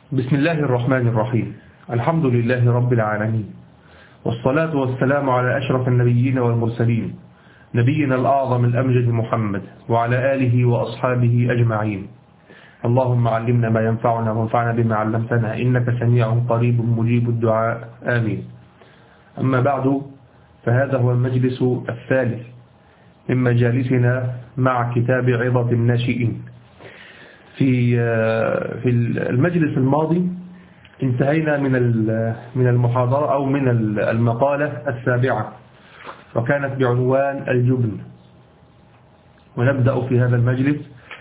بسم الله الرحمن الرحيم. الحمد لله رب العالمين، والصلاة والسلام على أشرف النبيين والمرسلين، نبينا الأعظم الأمجد محمد وعلى آله وأصحابه أجمعين. اللهم علمنا ما ينفعنا وانفعنا بما علمتنا، إنك سميع قريب مجيب الدعاء، آمين. أما بعد، فهذا هو المجلس الثالث من مجالسنا مع كتاب عظة الناشئين. في المجلس الماضي انتهينا من المحاضرة أو من المقالة السابعة، وكانت بعنوان الجبن. ونبدأ في هذا المجلس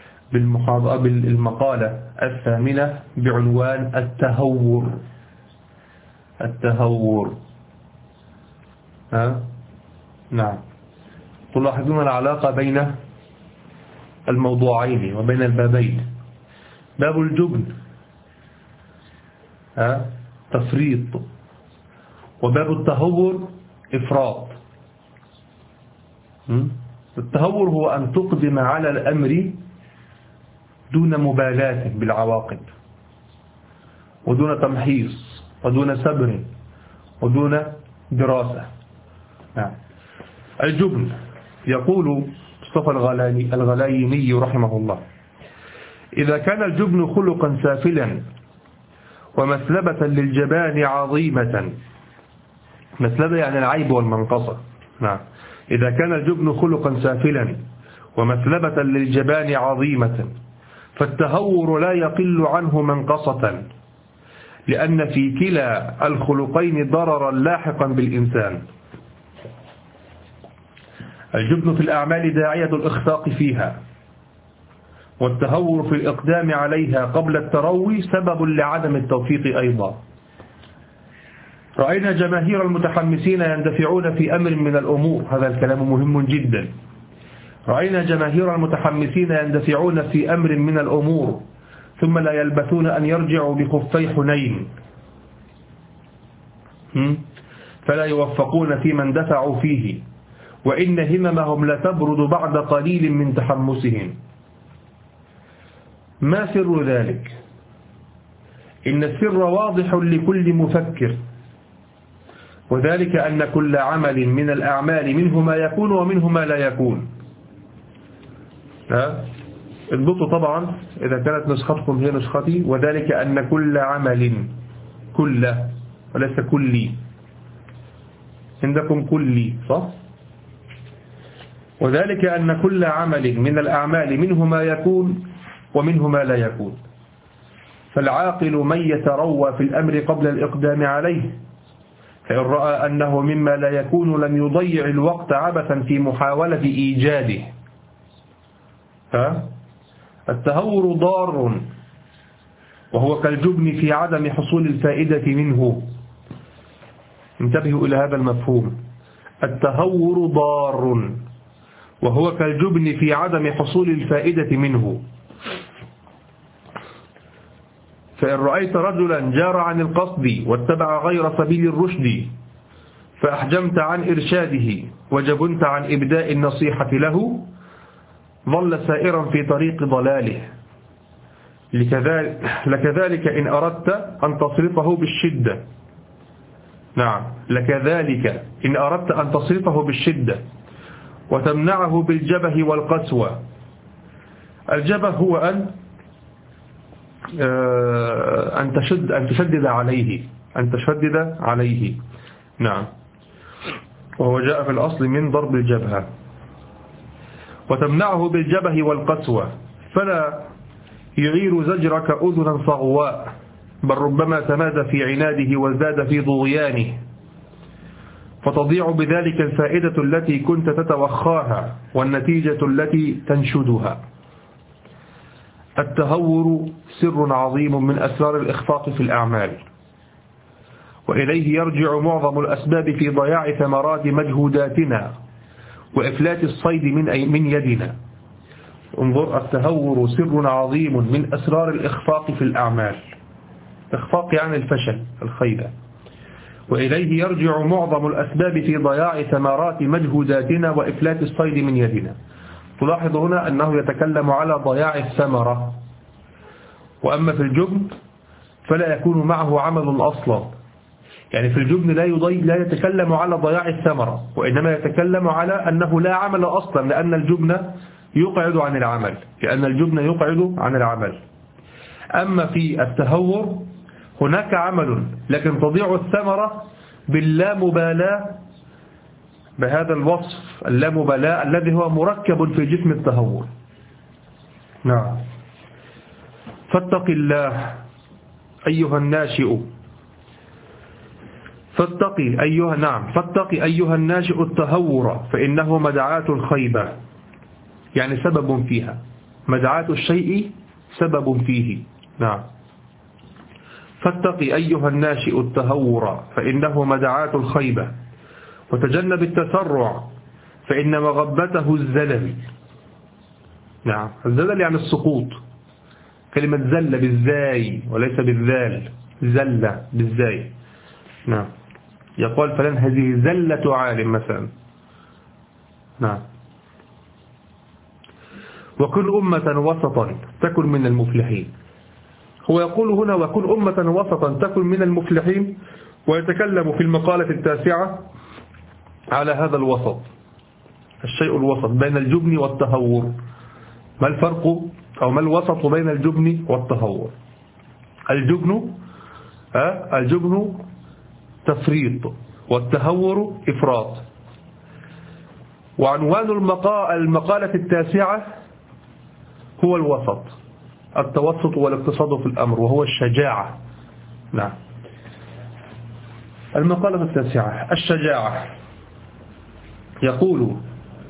بالمقالة الثامنة بعنوان التهور. نعم، تلاحظون العلاقة بين الموضوعين وبين البابين. باب الجبن تفريط، وباب التهور إفراط. التهور هو أن تقدم على الأمر دون مبالاة بالعواقب، ودون تمحيص، ودون صبر، ودون دراسة. الجبن، يقول مصطفى الغلايني رحمه الله: إذا كان الجبن خلقا سافلا ومثلبة للجبان عظيمة. مثلبة يعني العيب والمنقصة. إذا كان الجبن خلقا سافلا ومثلبة للجبان عظيمة، فالتهور لا يقل عنه منقصة، لأن في كلا الخلقين ضررا لاحقا بالإنسان. الجبن في الأعمال داعية الإخفاق فيها، والتهور في الإقدام عليها قبل التروي سبب لعدم التوفيق أيضا. رأينا جماهير المتحمسين يندفعون في أمر من الأمور، هذا الكلام مهم جدا. رأينا جماهير المتحمسين يندفعون في أمر من الأمور ثم لا يلبثون أن يرجعوا بخفي حنين، فلا يوفقون في من دفعوا فيه، وإن هممهم لتبرد بعد قليل من تحمسهم. ما سر ذلك؟ إن السر واضح لكل مفكر، وذلك أن كل عمل من الأعمال منه ما يكون ومنه ما لا يكون. اضبطوا طبعا إذا كانت نسختكم هي نسختي، وذلك أن كل عمل، كل وليس كلي، عندكم كلي صح؟ وذلك أن كل عمل من الأعمال منه ما يكون ومنه ما لا يكون. فالعاقل من يتروى في الأمر قبل الإقدام عليه، فإن رأى أنه مما لا يكون لم يضيع الوقت عبثا في محاولة إيجاده. التهور ضار، وهو كالجبن في عدم حصول الفائدة منه. انتبهوا إلى هذا المفهوم. التهور ضار، وهو كالجبن في عدم حصول الفائدة منه. فإن رأيت رجلا جار عن القصد واتبع غير سبيل الرشد، فأحجمت عن إرشاده وجبنت عن إبداء النصيحة له، ظل سائرا في طريق ضلاله. لكذلك إن أردت أن تصرفه بالشدة. لكذلك إن أردت أن تصرفه بالشدة وتمنعه بالجبه والقسوة. الجبه هو أن تشدد عليه. وهو جاء في الأصل من ضرب الجبهة. وتمنعه بالجبه والقسوة، فلا يغير زجرك أذنا صغواء، بل ربما تماد في عناده وازداد في طغيانه، فتضيع بذلك الفائدة التي كنت تتوخاها والنتيجة التي تنشدها. التهور سر عظيم من أسرار الإخفاق في الأعمال، وإليه يرجع معظم الأسباب في ضياع ثمرات مجهوداتنا وإفلات الصيد من يدنا. انظر، التهور سر عظيم من أسرار الإخفاق في الأعمال. إخفاق يعني الفشل، الخيبة. وإليه يرجع معظم الأسباب في ضياع ثمرات مجهوداتنا وإفلات الصيد من يدنا. تلاحظ هنا أنه يتكلم على ضياع الثمرة. وأما في الجبن فلا يكون معه عمل أصلا. يعني في الجبن لا يتكلم على ضياع الثمرة، وإنما يتكلم على أنه لا عمل أصلا، لأن الجبن يقعد عن العمل. أما في التهور هناك عمل لكن تضيع الثمرة باللامبالاة، بهذا الوصف اللامبالاة الذي هو مركب في جسم التهور. نعم. فاتق الله أيها الناشئ، فاتقي أيها الناشئ التهور، فإنه مدعاة الخيبة، يعني سبب فيها، مدعاة الشيء سبب فيه. نعم. فاتقي أيها الناشئ التهور، فإنه مدعاة الخيبة، وتجنب التسرع، فإن مغبته الزلل. نعم. الزلل يعني السقوط، كلمة زل بالزاي وليس بالذال، زل بالزاي. نعم. يقول فلان هذه زلة عالم مثلا. نعم. وكن أمة وسطا تكن من المفلحين. هو يقول هنا وكن أمة وسطا تكن من المفلحين، ويتكلم في المقالة 9 على هذا الوسط، الشيء الوسط بين الجبن والتهور. ما الفرق أو ما الوسط بين الجبن والتهور؟ الجبن تفريط، والتهور إفراط. وعنوان المقالة 9 هو الوسط، التوسط والاقتصاد في الأمر، وهو الشجاعة. نعم. المقالة 9 الشجاعة. يقول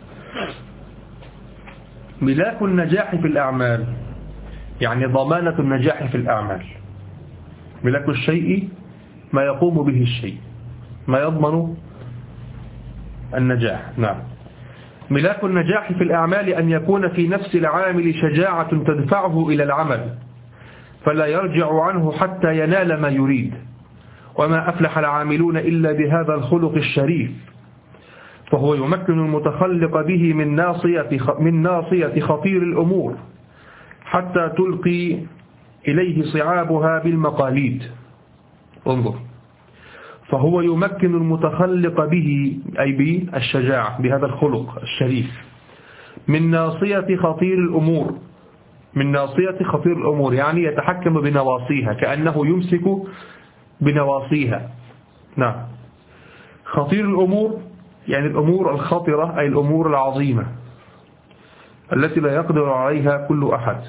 ملاك النجاح في الأعمال، يعني ضمانة النجاح في الأعمال. ملاك الشيء ما يقوم به الشيء، ما يضمن النجاح. نعم. ملاك النجاح في الأعمال أن يكون في نفس العامل شجاعة تدفعه إلى العمل، فلا يرجع عنه حتى ينال ما يريد. وما أفلح العاملون إلا بهذا الخلق الشريف. فهو يمكن المتخلق به من ناصية خطير الأمور حتى تلقي إليه صعابها بالمقاليد. انظر، فهو يمكن المتخلق به أي بالشجاعة، بهذا الخلق الشريف، من ناصية خطير الأمور، يعني يتحكم بنواصيها كأنه يمسك بنواصيها. نعم. خطير الأمور يعني الأمور الخطرة، أي الأمور العظيمة التي لا يقدر عليها كل أحد.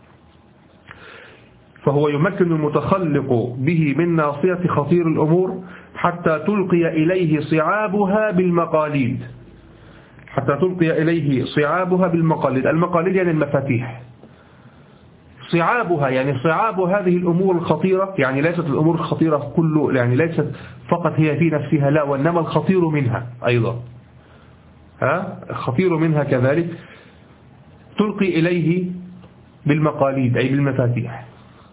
فهو يمكن المتخلق به من ناصية خطير الأمور حتى تلقي إليه صعابها بالمقاليد. المقاليد يعني المفاتيح. صعابها يعني صعاب هذه الأمور الخطيرة، يعني ليست الأمور الخطيرة كله، يعني ليست فقط هي في نفسها، لا، وإنما الخطير منها أيضا. الخطير منها كذلك تلقي إليه بالمقاليد أي بالمفاتيح.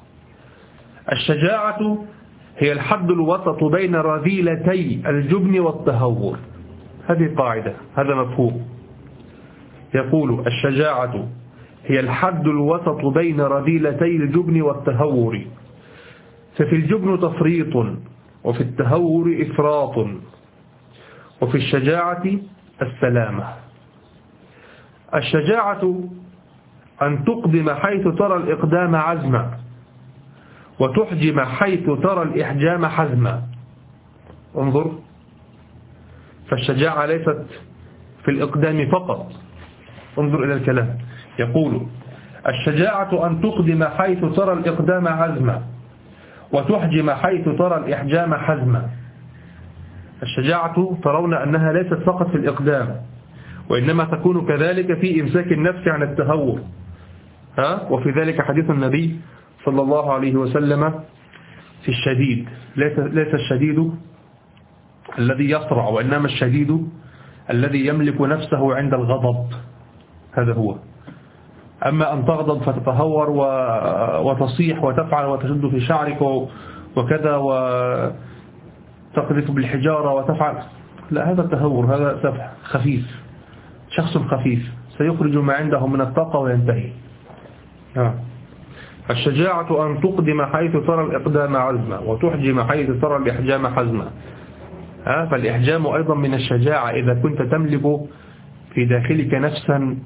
الشجاعة هي الحد الوسط بين رذيلتي الجبن والتهور. هذه قاعدة، هذا مفهوم. يقول الشجاعة هي الحد الوسط بين رذيلتي الجبن والتهور، ففي الجبن تفريط، وفي التهور إفراط، وفي الشجاعة السلامة. الشجاعة أن تقدم حيث ترى الإقدام عزما، وتحجم حيث ترى الإحجام حزما. انظر، فالشجاعة ليست في الإقدام فقط. انظر إلى الكلام. يقول الشجاعة أن تقدم حيث ترى الإقدام عزما، وتحجم حيث ترى الإحجام حزما. الشجاعة ترون أنها ليست فقط في الإقدام، وإنما تكون كذلك في إمساك النفس عن التهور. وفي ذلك حديث النبي صلى الله عليه وسلم في الشديد. ليس الشديد الذي يصرع، وإنما الشديد الذي يملك نفسه عند الغضب، هذا هو. أما أن تغضب فتتهور وتصيح وتفعل وتشد في شعرك وكذا وتقذف بالحجارة وتفعل، لا، هذا التهور، هذا سفح خفيف، شخص خفيف سيخرج ما عنده من الطاقة وينتهي. الشجاعة أن تقدم حيث ترى الإقدام عزما وتحجم حيث ترى الإحجام حزما. فالإحجام أيضا من الشجاعة إذا كنت تملك في داخلك نفسا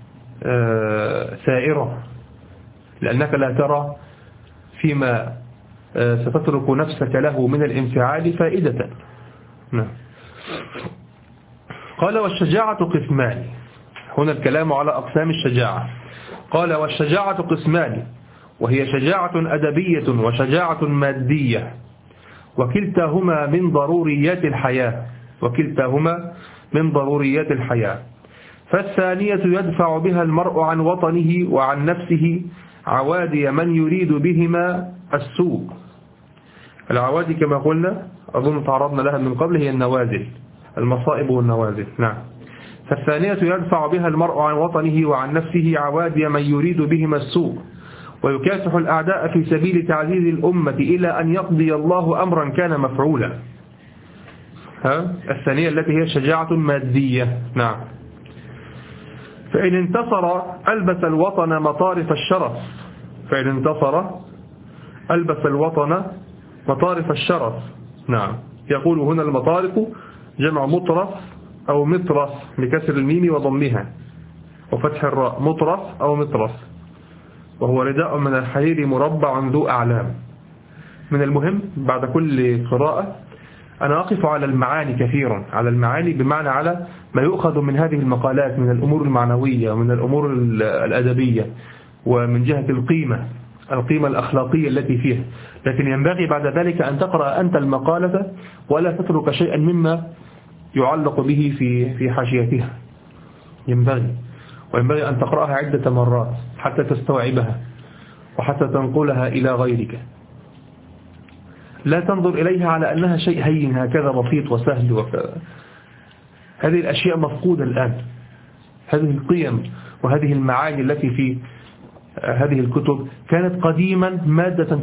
ثائرة، لأنك لا ترى فيما ستترك نفسك له من الانفعال فائدة. قال والشجاعة قسمان. هنا الكلام على أقسام الشجاعة. قال والشجاعة قسمان، وهي شجاعة أدبية وشجاعة مادية، وكلتاهما من ضروريات الحياة. فالثانية يدفع بها المرء عن وطنه وعن نفسه عوادي من يريد بهما السوء. العوادي كما قلنا أظن تعرضنا لها من قبل، هي النوازل، المصائب والنوازل. نعم. فالثانية يدفع بها المرء عن وطنه وعن نفسه عوادي من يريد بهما السوء، ويكافح الأعداء في سبيل تعزيز الأمة إلى أن يقضي الله أمرا كان مفعولا. الثانية التي هي شجاعة مادية. نعم. فإن انتصر ألبس الوطن مطارف الشرف. نعم. يقول هنا المطارف جمع مطرف أو مطرف بكسر الميم وضمها وفتح الراء، مطرف أو مطرف، وهو رداء من الحرير مربع ذو أعلام. من المهم بعد كل قراءة أنا أقف على المعاني كثيرا، على المعاني بمعنى على ما يؤخذ من هذه المقالات من الأمور المعنوية ومن الأمور الأدبية ومن جهة القيمة الأخلاقية التي فيها. لكن ينبغي بعد ذلك أن تقرأ أنت المقالة ولا تترك شيئا مما يعلق به في حاشيتها. وينبغي أن تقرأها عدة مرات حتى تستوعبها وحتى تنقلها إلى غيرك. لا تنظر إليها على أنها شيء هين هكذا بسيط وسهل وكذا. هذه الأشياء مفقودة الآن. هذه القيم وهذه المعاني التي في هذه الكتب كانت قديما مادة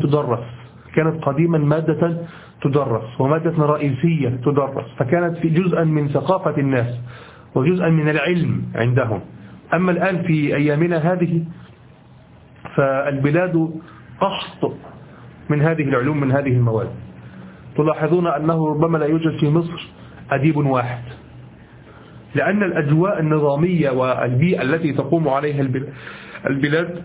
تدرس ومادة رئيسية تدرس، فكانت في جزءا من ثقافة الناس وجزءا من العلم عندهم. أما الآن في أيامنا هذه فالبلاد قحط من هذه العلوم، من هذه المواد. تلاحظون أنه ربما لا يوجد في مصر أديب واحد، لأن الأجواء النظامية والبيئة التي تقوم عليها البلاد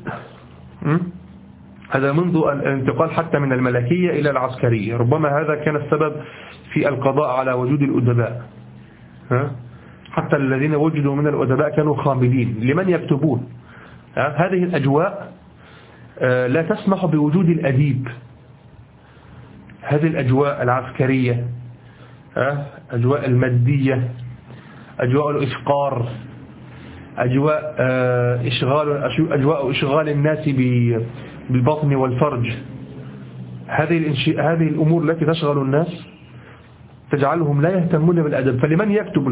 هذا منذ الانتقال حتى من الملكية إلى العسكرية، ربما هذا كان السبب في القضاء على وجود الأدباء. حتى الذين وجدوا من الأدباء كانوا خاملين لمن يكتبون. هذه الأجواء لا تسمح بوجود الأديب. هذه الأجواء العسكرية، أجواء المادية، أجواء الإفقار، أجواء إشغال الناس بالبطن والفرج، هذه الأمور التي تشغل الناس تجعلهم لا يهتمون بالأدب. فلمن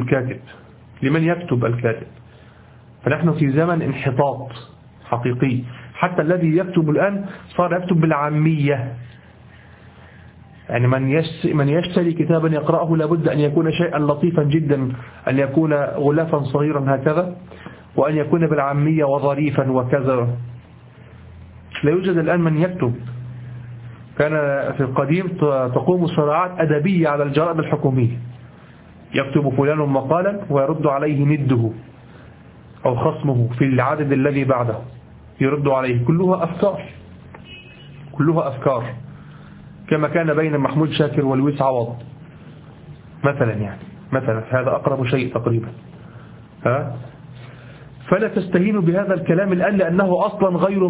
يكتب الكاتب؟ فنحن في زمن انحطاط حقيقي. حتى الذي يكتب الآن صار يكتب بالعامية، يعني من يشتري كتابا يقرأه لابد أن يكون شيئا لطيفا جدا، أن يكون غلافا صغيرا هكذا، وأن يكون بالعامية وظريفا وكذا. لا يوجد الآن من يكتب. كان في القديم تقوم صراعات أدبية على الجرائد الحكومية، يكتب فلان مقالا ويرد عليه نده أو خصمه في العدد الذي بعده، يرد عليه. كلها أفكار كما كان بين محمود شاكر ولويس عوض مثلا، هذا أقرب شيء تقريبا. فلا تستهينوا بهذا الكلام الآن لأنه أصلا غير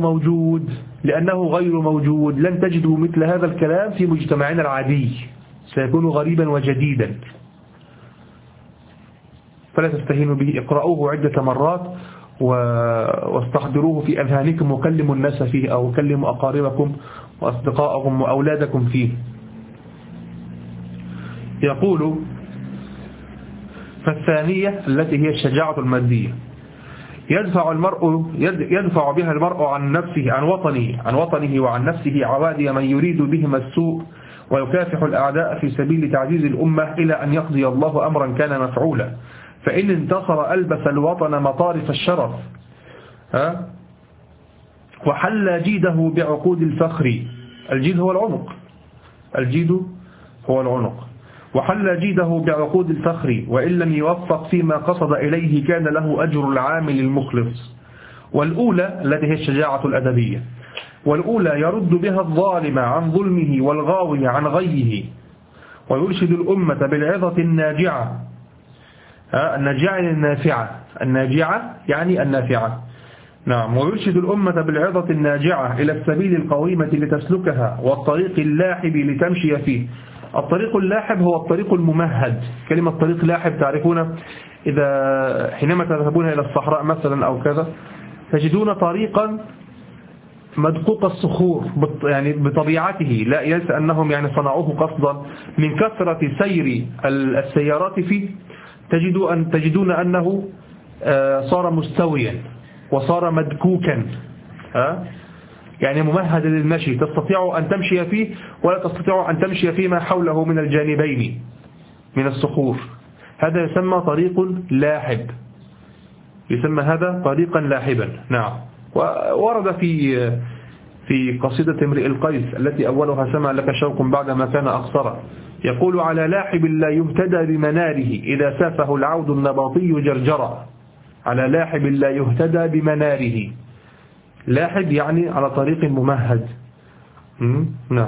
موجود. لن تجدوا مثل هذا الكلام في مجتمعنا العادي، سيكون غريبا وجديدا. فلا تستهينوا به، اقرأوه عدة مرات واستحضروه في أذهانكم وكلموا الناس فيه، أو كلموا أقاربكم وأصدقائكم وأولادكم فيه. يقول فالثانية التي هي الشجاعة المادية يدفع بها المرء عن نفسه عن وطنه وعن نفسه عوادي من يريد بهما السوء، ويكافح الأعداء في سبيل تعزيز الأمة إلى أن يقضي الله أمرا كان مفعولا. فإن انتصر ألبس الوطن مطارف الشرف، وحل جيده بعقود الفخر. الجيد هو العنق، الجيد هو العنق. وحل جيده بعقود الفخر، وإن لم يوفق فيما قصد إليه كان له أجر العامل المخلص. والأولى التي هي الشجاعة الأدبية، والأولى يرد بها الظالم عن ظلمه والغاوي عن غيه، ويرشد الأمة بالعظة الناجعة. الناجعة النافعة، الناجعة يعني النافعة. نعم. ويرشد الأمة بالعظة الناجعة إلى السبيل القويمة لتسلكها، والطريق اللاحب لتمشي فيه. الطريق اللاحب هو الطريق الممهد. كلمة طريق لاحب تعرفون إذا حينما تذهبون إلى الصحراء مثلا أو كذا تجدون طريقا مدقوق الصخور يعني بطبيعته، لا ليس أنهم يعني صنعوه قصدا، من كثرة سير السيارات فيه تجدون أنه صار مستويا وصار مدكوكا، يعني ممهد للمشي، تستطيع أن تمشي فيه ولا تستطيع أن تمشي فيما حوله من الجانبين من الصخور. هذا يسمى طريق لاحب، يسمى هذا طريقا لاحبا. نعم. وورد في قصيدة امرئ القيس التي أولها سمع لك شوق بعدما كان أقصر، يقول: على لاحب لا يهتدى بمناره إذا سافه العود النباطي جرجرا. على لاحب لا يهتدى بمناره، لاحب يعني على طريق ممهد. نعم.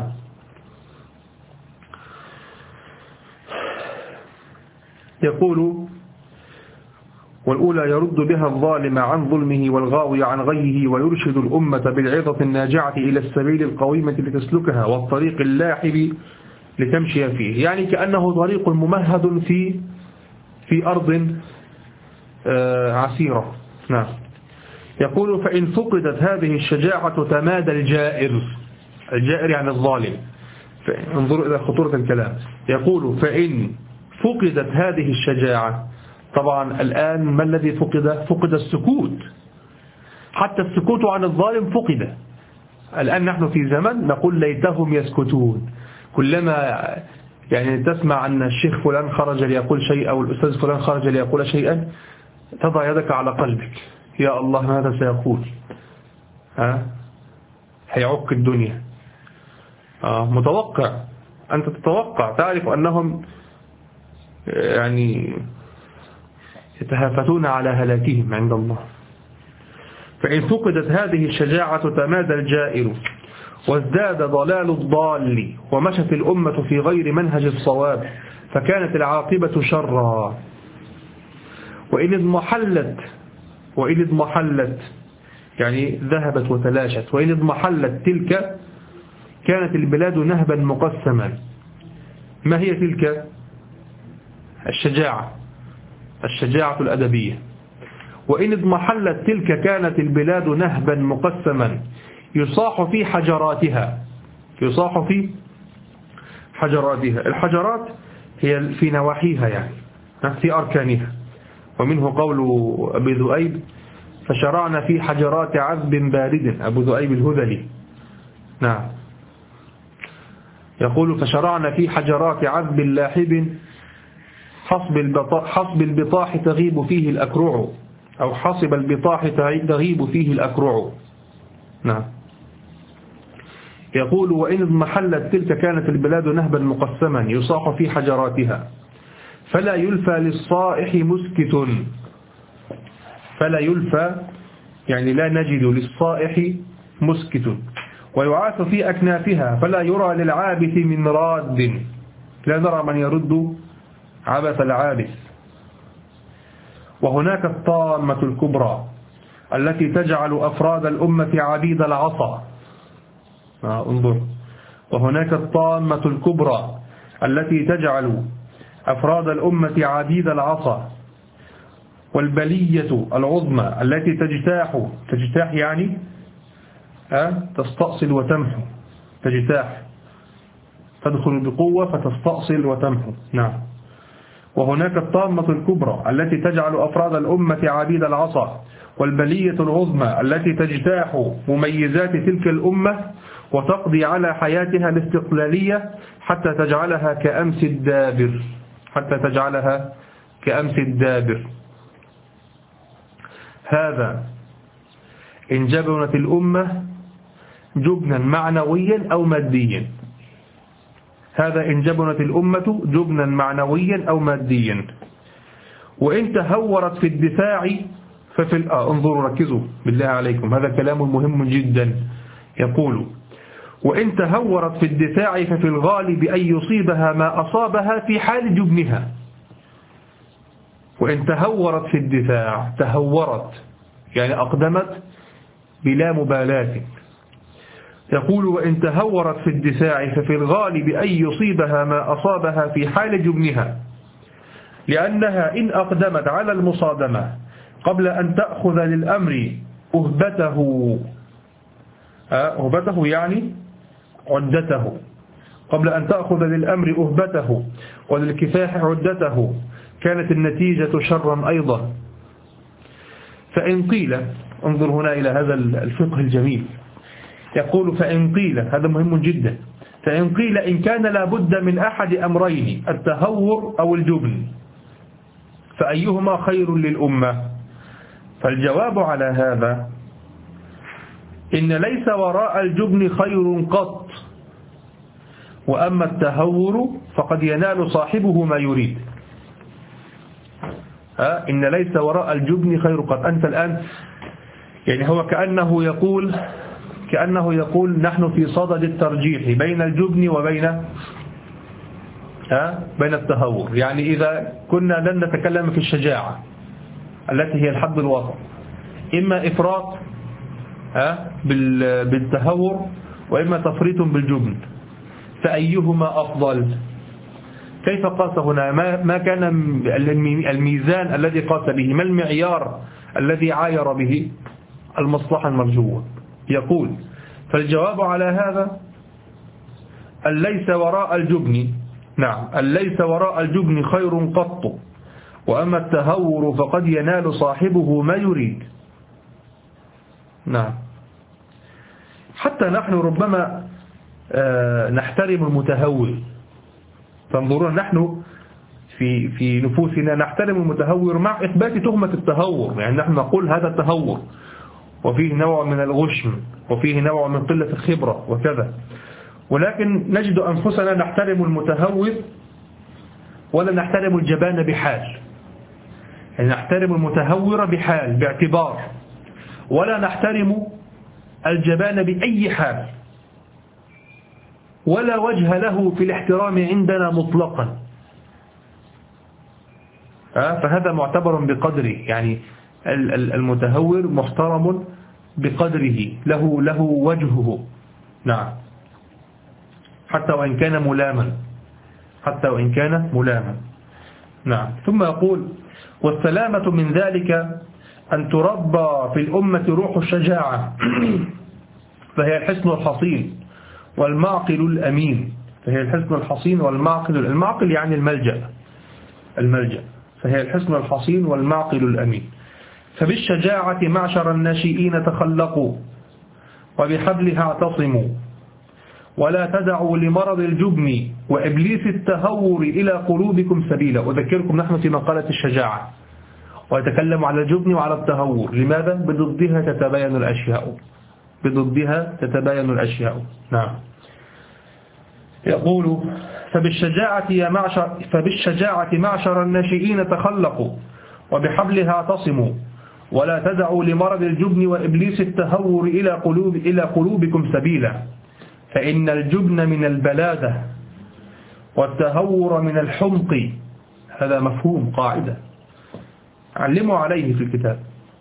يقول: والأولى يرد بها الظالم عن ظلمه والغاوي عن غيه، ويرشد الأمة بالعظة الناجعة إلى السبيل القويمة لتسلكها، والطريق اللاحب لتمشي فيه. يعني كأنه طريق ممهد في أرض عسيرة. نعم. يقول: فإن فقدت هذه الشجاعة تمادى الجائر. الجائر يعني الظالم. انظروا إلى خطورة الكلام. يقول: فإن فقدت هذه الشجاعة. طبعا الآن ما الذي فقد؟ فقد السكوت، حتى السكوت عن الظالم فقد. الآن نحن في زمن نقول ليتهم يسكتون. كلما يعني تسمع أن الشيخ فلان خرج ليقول شيء أو الأستاذ فلان خرج ليقول شيئا تضع يدك على قلبك، يا الله ماذا سيقول؟ هيعك الدنيا. متوقع، أنت تتوقع، تعرف أنهم يعني يتهافتون على هلاكهم عند الله. فإن فقدت هذه الشجاعة تمادى الجائر، وازداد ضلال الضال، ومشت الأمة في غير منهج الصواب، فكانت العاقبة شرا. وإن اضمحلت يعني ذهبت وتلاشت. وإن اضمحلت تلك كانت البلاد نهبا مقسما. ما هي تلك؟ الشجاعة الأدبية. وإن اضمحلت تلك كانت البلاد نهبا مقسما، يصاح في حجراتها. الحجرات هي في نواحيها يعني في أركانها. ومنه قول أبي ذؤيب: فشرعنا في حجرات عذب بارد. أبو ذؤيب الهذلي. نعم. يقول: فشرعنا في حجرات عذب لاحب، حصب البطاح تغيب فيه الأكرع، أو حصب البطاح تغيب فيه الأكرع. نعم. يقول: وإن اضمحلت تلك كانت البلاد نهبا مقسما، يصاح في حجراتها، فلا يلفى للصائح مسكت. فلا يلفى يعني لا نجد للصائح مسكت، ويعاث في أكنافها، فلا يرى للعابث من راد. لا نرى من يرد عبث العابث. وهناك الطامة الكبرى التي تجعل أفراد الأمة عبيد العصا. انظر: وهناك الطامة الكبرى التي تجعل أفراد الأمة عبيد العصا، والبلية العظمى التي تجتاح يعني تستأصل وتمحو. تجتاح تدخل بقوة فتستأصل وتمحو. نعم. وهناك الطامة الكبرى التي تجعل أفراد الأمة عبيد العصا، والبلية العظمى التي تجتاح مميزات تلك الأمة وتقضي على حياتها الاستقلالية حتى تجعلها كأمس الدابر. هذا إن جبنت الأمة جبنا معنويا أو ماديا. هذا إن جبنت الأمة جبنا معنويا أو ماديا. وإن تهورت في الدفاع انظروا ركزوا بالله عليكم، هذا كلام مهم جدا. يقول: وإن تهورت في الدفاع ففي الغالب أن يصيبها ما أصابها في حال جبنها. وإن تهورت في الدفاع، تهورت يعني أقدمت بلا مبالاة. يقول: وإن تهورت في الدفاع ففي الغالب أن يصيبها ما أصابها في حال جبنها، لأنها إن أقدمت على المصادمة قبل أن تأخذ للأمر أهبته يعني عدته، قبل أن تأخذ للأمر أهبته وللكفاح عدته، كانت النتيجة شرا أيضا. فإن قيل، انظر هنا إلى هذا الفقه الجميل، يقول: فإن قيل، هذا مهم جدا، فإن قيل إن كان لابد من أحد أمرين، التهور أو الجبن، فأيهما خير للأمة؟ فالجواب على هذا: إن ليس وراء الجبن خير قط، وأما التهور فقد ينال صاحبه ما يريد. إن ليس وراء الجبن خير قط. أنت الآن يعني هو كأنه يقول نحن في صدد الترجيح بين الجبن وبين بين التهور. يعني إذا كنا لن نتكلم في الشجاعة التي هي الحد الوسط، إما إفراط بالتهور وإما تفريط بالجبن، فأيهما أفضل؟ كيف قاس هنا؟ ما كان الميزان الذي قاس به؟ ما المعيار الذي عاير به المصلحة المرجوة؟ يقول: فالجواب على هذا أن ليس وراء الجبن، نعم، أن ليس وراء الجبن خير قط، وأما التهور فقد ينال صاحبه ما يريد. نعم، حتى نحن ربما نحترم المتهور. فانظرون، نحن في نفوسنا نحترم المتهور مع إثبات تهمة التهور، يعني نحن نقول هذا التهور وفيه نوع من الغشم وفيه نوع من قلة الخبرة وكذا، ولكن نجد أنفسنا نحترم المتهور ولا نحترم الجبان بحال. يعني نحترم المتهور بحال باعتبار، ولا نحترم الجبان بأي حال، ولا وجه له في الاحترام عندنا مطلقا. فهذا معتبر بقدره، يعني المتهور محترم بقدره، له وجهه. نعم، حتى وإن كان ملاما. نعم. ثم يقول: والسلامة من ذلك أن تربى في الأمة روح الشجاعة، فهي الحصن الحصين والمعقل الأمين. المعقل يعني الملجأ، فهي الحصن الحصين والمعقل الأمين. فبالشجاعة معشر الناشئين تخلقوا، وبحبلها اعتصموا، ولا تدعوا لمرض الجبن وإبليس التهور إلى قلوبكم سبيلا. أذكركم نحن في مقالة الشجاعة، ويتكلم على الجبن وعلى التهور. لماذا؟ بضدها تتباين الأشياء. نعم. يقول: فبالشجاعة معشر الناشئين تخلقوا، وبحبلها اعتصموا، ولا تدعوا لمرض الجبن وإبليس التهور إلى قلوبكم سبيلا، فإن الجبن من البلادة والتهور من الحمق. هذا مفهوم، قاعدة علموا عليه في الكتاب.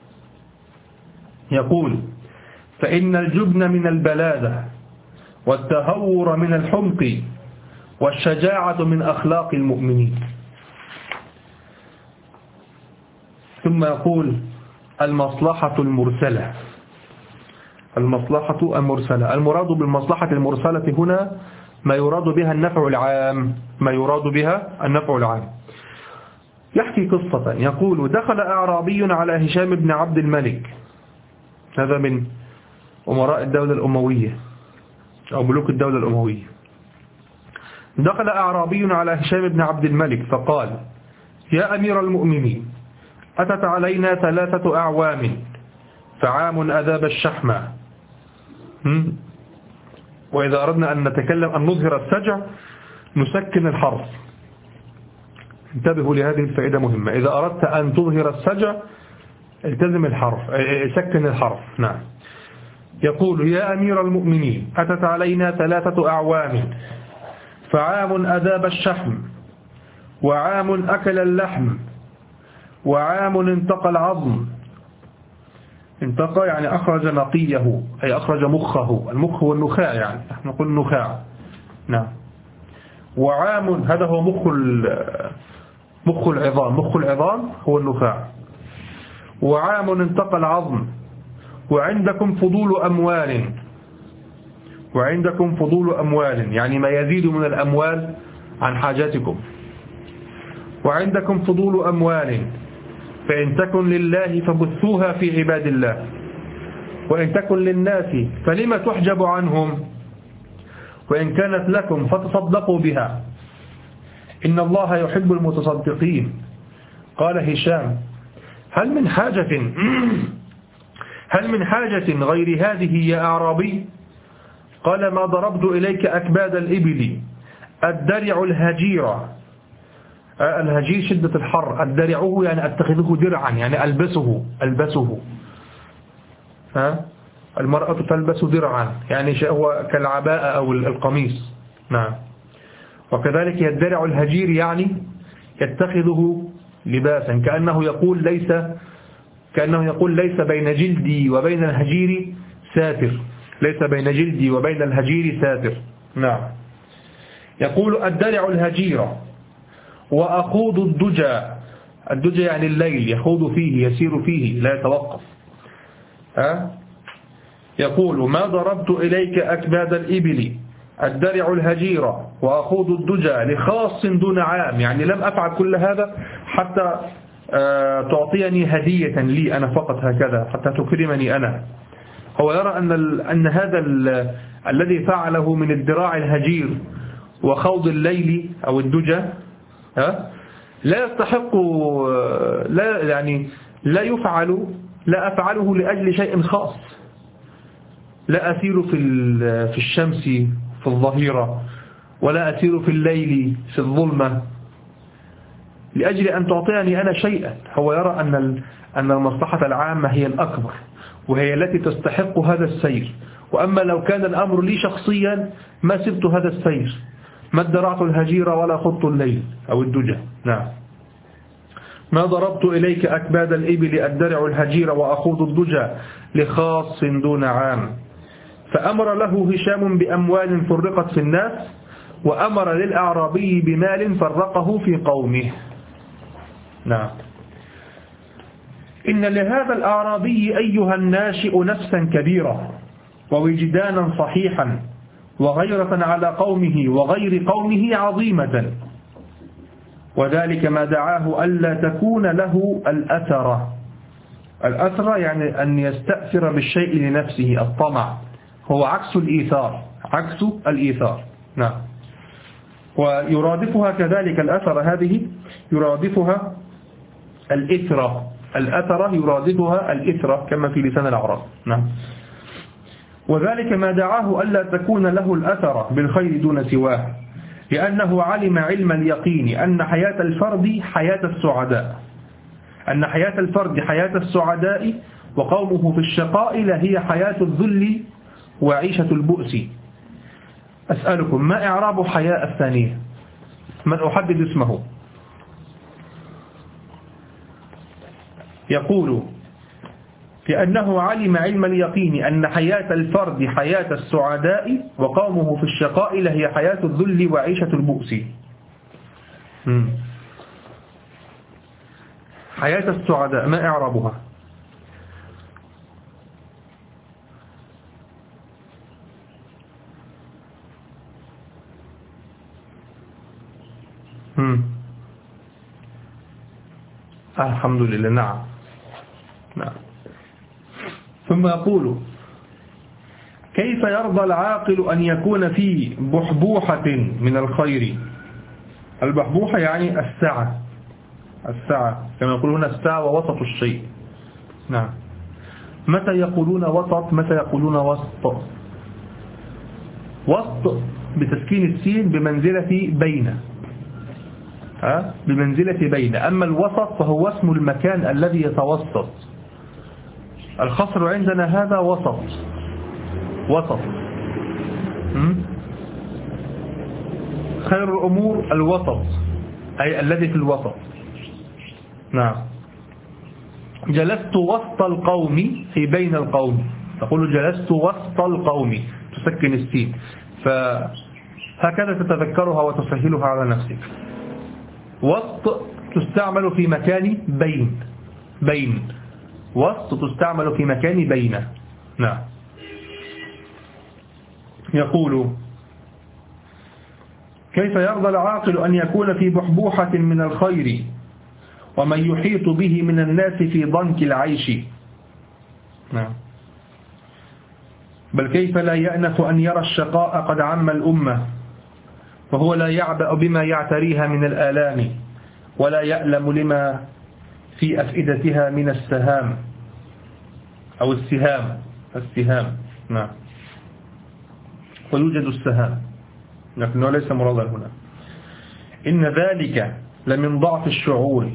يقول: فإن الجبن من البلادة والتهور من الحمق، والشجاعة من أخلاق المؤمنين. ثم يقول: المصلحة المرسلة. المراد بالمصلحة المرسلة هنا ما يراد بها النفع العام. يحكي قصة، يقول: دخل أعرابي على هشام بن عبد الملك، هذا من أمراء الدولة الأموية أو ملوك الدولة الأموية. دخل أعرابي على هشام بن عبد الملك فقال: يا أمير المؤمنين، أتت علينا 3 أعوام فعام أذاب الشحم. وإذا أردنا أن نتكلم أن نظهر السجع نسكن الحرف. انتبهوا لهذه الفائدة مهمة. إذا أردت أن تظهر السجع التزم الحرف، سكن الحرف. نعم. يقول: يا أمير المؤمنين، أتت علينا 3 أعوام، فعام أذاب الشحم، وعام أكل اللحم، وعام انتقى العظم. انتقى يعني أخرج نقيه، أي أخرج مخه. المخ هو النخاع، يعني نحن نقول النخاع. نعم. وعام هذا هو مخ العظام. مخ العظام هو النخاع. وعام انتقى العظم، وعندكم فضول أموال. وعندكم فضول أموال يعني ما يزيد من الأموال عن حاجاتكم. وعندكم فضول أموال، فإن تكن لله فبثوها في عباد الله، وإن تكن للناس فلما تحجب عنهم، وإن كانت لكم فتصدقوا بها، إن الله يحب المتصدقين. قال هشام: هل من حاجة غير هذه يا أعرابي؟ قال: ما ضربت إليك أكباد الإبل، الدرع الهجيرة. الهجير شدة الحر، الدرعه يعني أتخذه درعا، يعني ألبسه. المرأة تلبس درعا يعني هو كالعباءة أو القميص. نعم. وكذلك الدرع الهجير يعني يتخذه لباسا، كأنه يقول ليس بين جلدي وبين الهجير ساتر. ليس بين جلدي وبين الهجير ساتر. نعم. يقول: الدرع الهجيرة، وأخوض الدجى. الدجى يعني الليل، يخوض فيه، يسير فيه، لا يتوقف. يقول: ما ضربت إليك أكباد الإبل، الدرع الهجيرة، وأخوض الدجى لخاص دون عام. يعني لم أفعل كل هذا حتى تعطيني هدية لي أنا فقط، هكذا حتى تكرمني أنا. هو يرى أن هذا الذي فعله من الدراع الهجير وخوض الليل أو الدجى لا يستحق، لا أفعله لأجل شيء خاص. لا أسير في الشمس في الظهيرة، ولا أسير في الليل في الظلمة لأجل أن تعطيني أنا شيئا. هو يرى أن المصلحة العامة هي الأكبر، وهي التي تستحق هذا السير. وأما لو كان الأمر لي شخصيا ما سبت هذا السير، ما ادرعت الهجير ولا خضت الليل أو الدجى. نعم. ما ضربت إليك أكباد الإبل، الدرع الهجير، وأخوض الدجى لخاص دون عام. فأمر له هشام بأموال فرقت في الناس، وأمر للأعرابي بمال فرقه في قومه. نعم. إن لهذا الأعرابي أيها الناشئ نفسا كبيرة، ووجدانا صحيحا، وغيرة على قومه وغير قومه عظيمة، وذلك ما دعاه ألا تكون له الأثر. الأثر يعني أن يستأثر بالشيء لنفسه، الطمع هو عكس الإيثار. نعم. ويرادفها كذلك الأثر، هذه يرادفها الإثرة. الأثر يرادفها الإثرة كما في لسان العرب. نعم. وذلك ما دعاه ألا تكون له الأثر بالخير دون سواه، لأنه علم علم اليقين أن حياة الفرد حياة السعداء، وقومه في الشقاء لهي حياة الذل وعيشة البؤس. أسألكم ما إعراب حياة الثانية؟ من أحدد اسمه؟ يقول: لأنه علم علم اليقين أن حياة الفرد حياة السعداء، وقومه في الشقاء لهي حياة الذل وعيشة البؤس. حياة السعداء ما إعرابها؟ الحمد لله. نعم. ثم يقول: كيف يرضى العاقل أن يكون في بحبوحة من الخير؟ البحبوحة يعني السعة كما يقول هنا السعة ووسط الشيء. نعم. متى يقولون وسط، متى يقولون وسط. وسط بتسكين السين بمنزلة بين، بمنزلة بين. أما الوسط فهو اسم المكان الذي يتوسط. الخصر عندنا هذا وسط، وسط. خير الأمور الوسط، أي الذي في الوسط. نعم. جلست وسط القوم في بين القوم، تقول جلست وسط القوم، تسكن السين. فهكذا تتذكرها وتسهلها على نفسك. وسط تستعمل في مكان بين، بين. وسط تستعمل في مكان بين. نعم. يقول كيف يرضى العاقل أن يكون في بحبوحة من الخير ومن يحيط به من الناس في ضنك العيش. نعم. بل كيف لا يأنف أن يرى الشقاء قد عم الأمة وهو لا يعبأ بما يعتريها من الآلام ولا يألم لما في أفئدتها من السهام أو السهام، السهام. نعم. ويوجد السهام لكنه ليس مرادا هنا. إن ذلك لمن ضعف الشعور.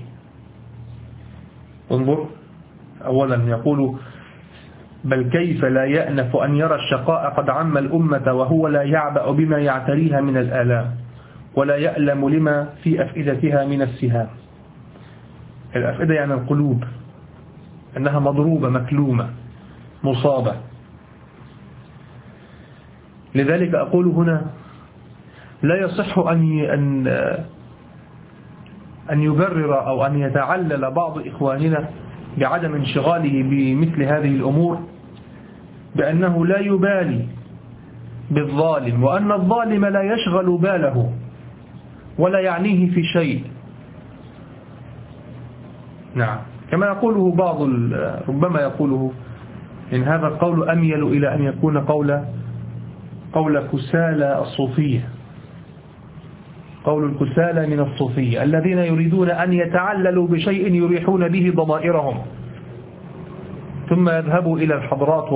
انظر، أولا يقول بل كيف لا يأنف أن يرى الشقاء قد عم الأمة وهو لا يعبأ بما يعتريها من الآلام ولا يألم لما في أفئدتها من السهام. الأفئدة يعني القلوب، أنها مضروبة مكلومة مصابة. لذلك أقول هنا لا يصح أن يبرر أو أن يتعلل بعض إخواننا بعدم انشغاله بمثل هذه الأمور بأنه لا يبالي بالظالم، وأن الظالم لا يشغل باله ولا يعنيه في شيء. نعم. كما يقوله بعض، ربما يقوله إن هذا القول أميل إلى أن يكون قول كسالى الصوفية، قول الكسالى من الصوفية الذين يريدون أن يتعللوا بشيء يريحون به ضمائرهم ثم يذهبوا إلى الحضرات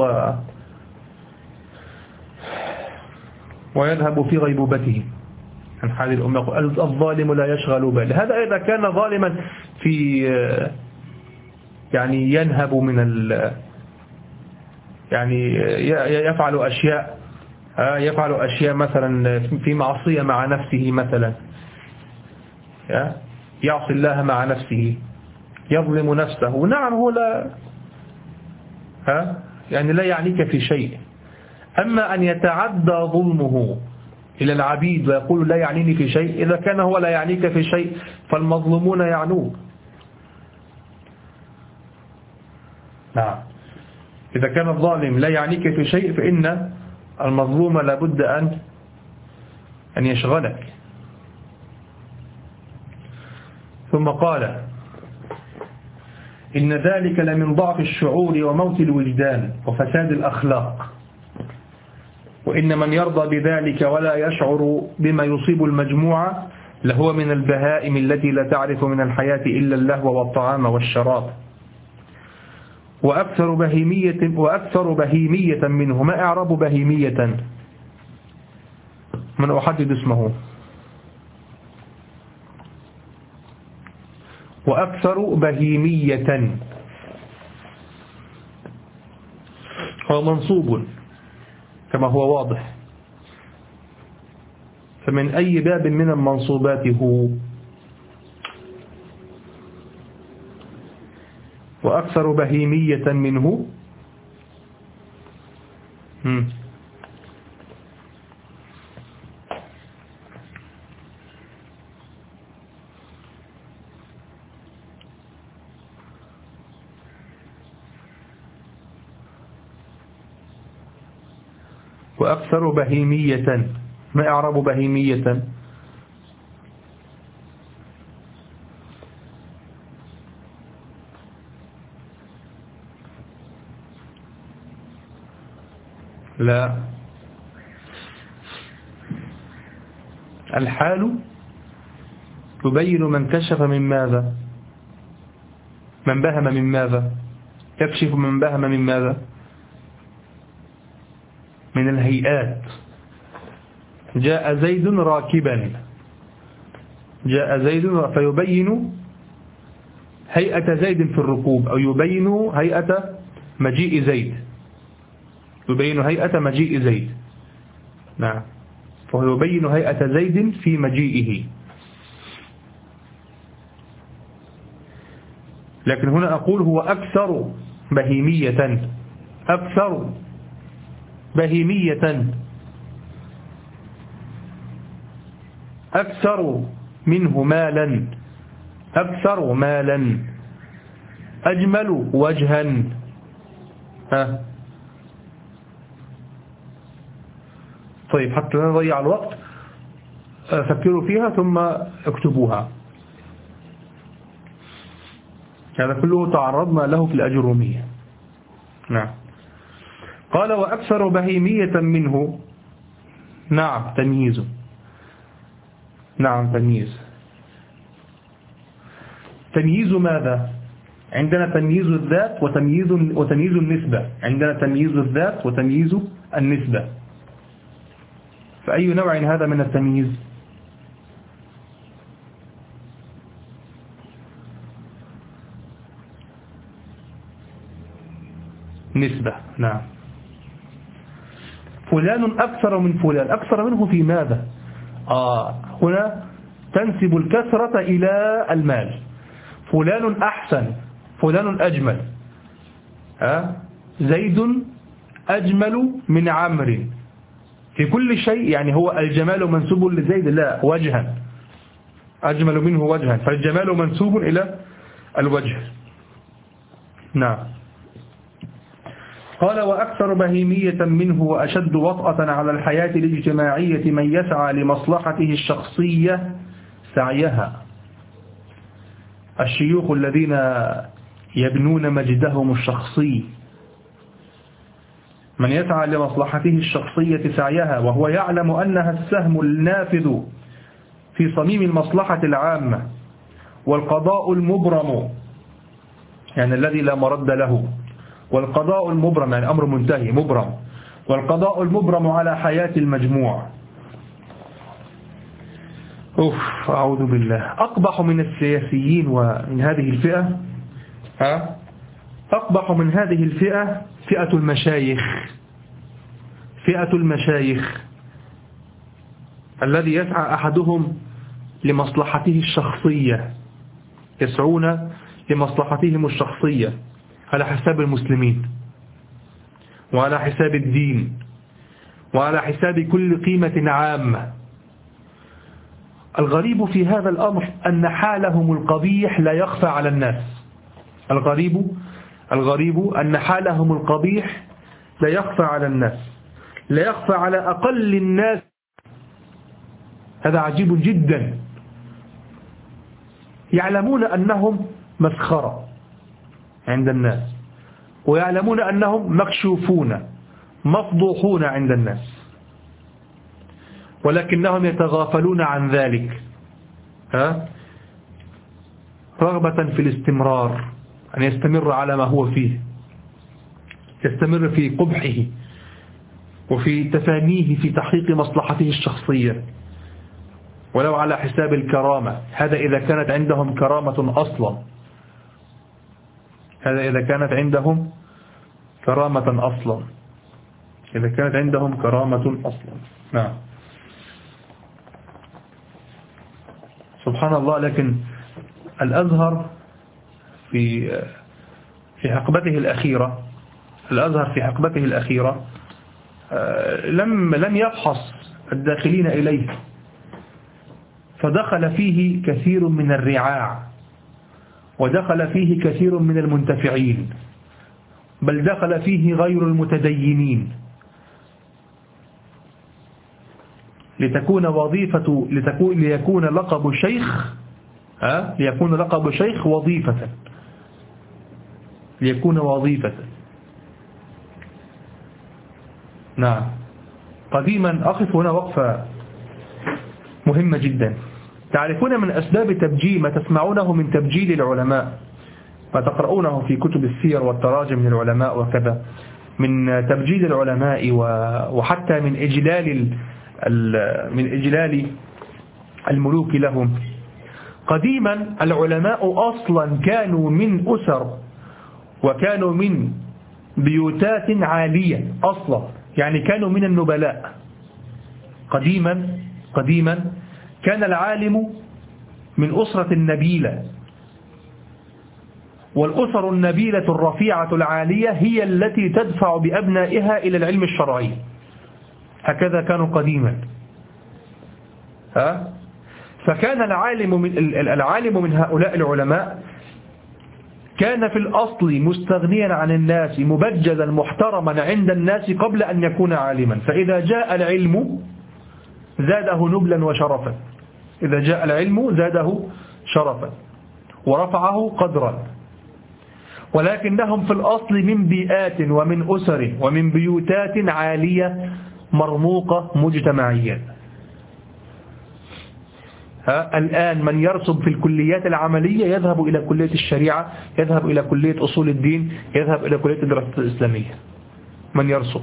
ويذهبوا في غيبوبته عن حال الأمة. الظالم لا يشغل باله. هذا إذا كان ظالما في يعني ينهب من يعني يفعل أشياء مثلا في معصية مع نفسه، مثلا يعصي الله مع نفسه، يظلم نفسه. نعم، هو يعني لا يعنيك في شيء. أما أن يتعدى ظلمه إلى العبيد ويقول لا يعنيني في شيء، إذا كان هو لا يعنيك في شيء فالمظلومون يعنوك. نعم. إذا كان الظالم لا يعنيك في شيء فإن المظلوم لابد أن يشغلك. ثم قال إن ذلك لمن ضعف الشعور وموت الوجدان وفساد الأخلاق، وإن من يرضى بذلك ولا يشعر بما يصيب المجموعة لهو من البهائم التي لا تعرف من الحياة إلا اللهو والطعام والشراب. وأكثر بهيمية منه. ما إعراب بهيمية؟ من أحدد اسمه. وأكثر بهيمية هو منصوب كما هو واضح، فمن أي باب من المنصوبات هو؟ وأكثر بهيمية منه. وأكثر بهيمية. ما إعراب بهيمية؟ لا، الحال تبين من كشف من ماذا، من بهم من ماذا، يكشف من بهم من ماذا؟ من الهيئات. جاء زيد راكبا، جاء زيد فيبين هيئة زيد في الركوب، أو يبين هيئة مجيء زيد، يبين هيئة مجيء زيد. نعم، فهو يبين هيئة زيد في مجيئه. لكن هنا أقول هو أكثر بهيمية، أكثر بهيمية، أكثر منه مالا، أكثر مالا، أجمل وجها. طيب، حتى لا نضيع الوقت فكروا فيها ثم اكتبوها. هذا كله تعرضنا له في الأجرومية. نعم. قال وأكثر بهيمية منه. نعم، تمييز. نعم، تمييز. تمييز ماذا؟ عندنا تمييز الذات وتمييز النسبة. عندنا تمييز الذات وتمييز النسبة. فأي نوع هذا من التمييز؟ نسبة. نعم. فلان أكثر من فلان، أكثر منه في ماذا؟ هنا تنسب الكثرة إلى المال. فلان أحسن، فلان أجمل. زيد أجمل من عمرو في كل شيء، يعني هو الجمال منسوب لزيد؟ لا، وجها، أجمل منه وجها، فالجمال منسوب إلى الوجه. نعم. قال وأكثر بهيمية منه وأشد وطأة على الحياة الاجتماعية من يسعى لمصلحته الشخصية سعيها. الشيوخ الذين يبنون مجدهم الشخصي، من يسعى لمصلحته الشخصية سعيها وهو يعلم أنها السهم النافذ في صميم المصلحة العامة، والقضاء المبرم يعني الذي لا مرد له، والقضاء المبرم يعني أمر منتهي مبرم، والقضاء المبرم على حياة المجموع. أعوذ بالله. أقبح من السياسيين ومن هذه الفئة، أقبح من هذه الفئة فئة المشايخ. فئة المشايخ الذي يسعى أحدهم لمصلحته الشخصية، يسعون لمصلحتهم الشخصية على حساب المسلمين وعلى حساب الدين وعلى حساب كل قيمة عامة. الغريب في هذا الأمر أن حالهم القبيح لا يخفى على الناس. الغريب أن حالهم القبيح لا يخفى على الناس، لا يخفى على أقل الناس. هذا عجيب جدا. يعلمون أنهم مسخرة عند الناس، ويعلمون أنهم مكشوفون مفضوحون عند الناس، ولكنهم يتغافلون عن ذلك رغبة في الاستمرار، أن يستمر على ما هو فيه، يستمر في قبحه وفي تفانيه في تحقيق مصلحته الشخصية ولو على حساب الكرامة. هذا إذا كانت عندهم كرامة أصلا، هذا إذا كانت عندهم كرامة أصلا، إذا كانت عندهم كرامة أصلا. نعم، سبحان الله. لكن الأزهر في حقبته الأخيرة، الأزهر في حقبته الأخيرة لم يفحص الداخلين إليه، فدخل فيه كثير من الرعاع، ودخل فيه كثير من المنتفعين، بل دخل فيه غير المتدينين، ليكون لقب شيخ، ليكون لقب شيخ وظيفة، ليكون وظيفة. نعم. قديما أقف هنا وقفة مهمة جدا. تعرفون من أسباب تبجيل ما تسمعونه من تبجيل العلماء ما تقرؤونه في كتب السير والتراجم من العلماء وكذا، من تبجيل العلماء وحتى من إجلال الملوك لهم. قديما العلماء أصلا كانوا من أسر وكانوا من بيوتات عالية أصلا، يعني كانوا من النبلاء. قديما كان العالم من أسرة النبيلة، والأسر النبيلة الرفيعة العالية هي التي تدفع بأبنائها إلى العلم الشرعي. هكذا كانوا قديما. فكان العالم من هؤلاء العلماء كان في الأصل مستغنيا عن الناس، مبجلا محترما عند الناس قبل أن يكون عالما، فإذا جاء العلم زاده نبلا وشرفا، إذا جاء العلم زاده شرفا ورفعه قدرا. ولكنهم في الأصل من بيئات ومن أسر ومن بيوتات عالية مرموقة مجتمعيا. الآن من يرسب في الكليات العملية يذهب إلى كلية الشريعة، يذهب إلى كلية أصول الدين، يذهب إلى كلية الدراسات الإسلامية. من يرسب،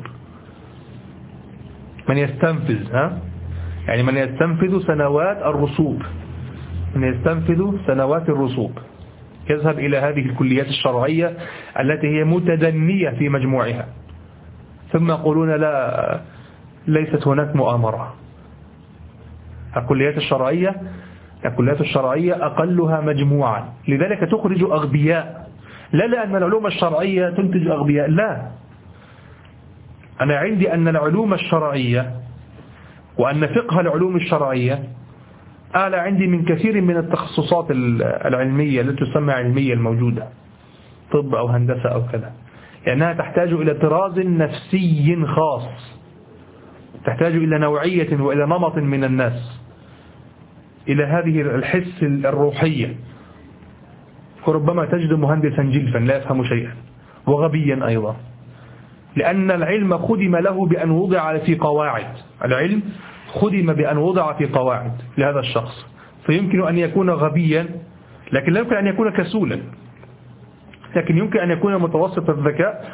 من يستنفذ، يعني من يستنفذ سنوات الرسوب، من يستنفذ سنوات الرسوب يذهب إلى هذه الكليات الشرعية التي هي متدنية في مجموعها، ثم يقولون لا، ليست هناك مؤامرة. الكليات الشرعية أقلها مجموعا، لذلك تخرج أغبياء. لا لأن العلوم الشرعية تنتج أغبياء، لا، أنا عندي أن العلوم الشرعية وأن فقه العلوم الشرعية أعلى عندي من كثير من التخصصات العلمية التي تسمى علمية الموجودة، طب أو هندسة أو كذا، لأنها تحتاج إلى طراز نفسي خاص، تحتاج إلى نوعية وإلى نمط من الناس، إلى هذه الحس الروحية. فربما تجد مهندسا جلفا لا يفهم شيئا وغبيا أيضا، لأن العلم خدم له بأن وضع في قواعد، العلم خدم بأن وضع في قواعد لهذا الشخص، فيمكن أن يكون غبيا لكن لا يمكن أن يكون كسولا، لكن يمكن أن يكون متوسط الذكاء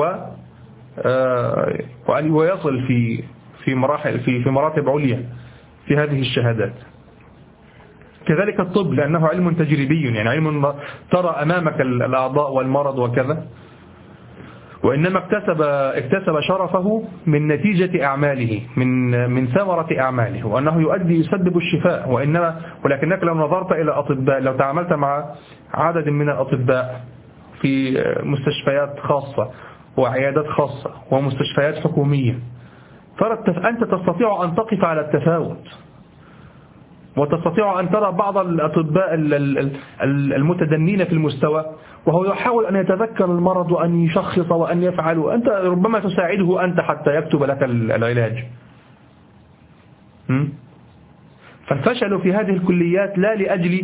ويصل في مراتب عليا في هذه الشهادات. كذلك الطب، لأنه علم تجريبي، يعني علم ترى أمامك الأعضاء والمرض وكذا، وإنما اكتسب شرفه من نتيجة أعماله، من ثمرة أعماله، وأنه يسبب الشفاء. ولكنك لو نظرت إلى أطباء، لو تعاملت مع عدد من الأطباء في مستشفيات خاصة وعيادات خاصة ومستشفيات حكومية، أنت تستطيع أن تقف على التفاوت، وتستطيع أن ترى بعض الأطباء المتدنين في المستوى وهو يحاول أن يتذكر المرض وأن يشخص وأن يفعل، أنت ربما تساعده أنت حتى يكتب لك العلاج. فالفشل في هذه الكليات لا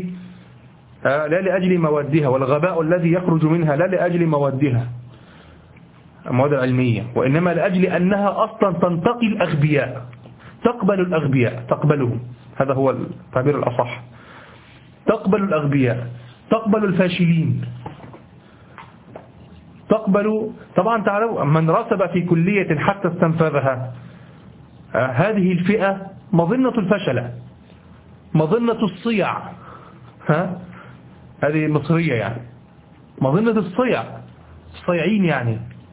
لأجل موادها، والغباء الذي يخرج منها لا لأجل موادها، المواد العلمية، وإنما لأجل أنها أصلا تنتقي الأغبياء، تقبل الأغبياء، تقبلهم، هذا هو التعبير الأصح، تقبل الأغبياء، تقبل الفاشلين، تقبل. طبعا تعرفوا من رسب في كلية حتى استنفذها، هذه الفئة مظنة الفشلة، مظنة الصيع، هذه مصرية يعني، مظنة الصيعين يعني.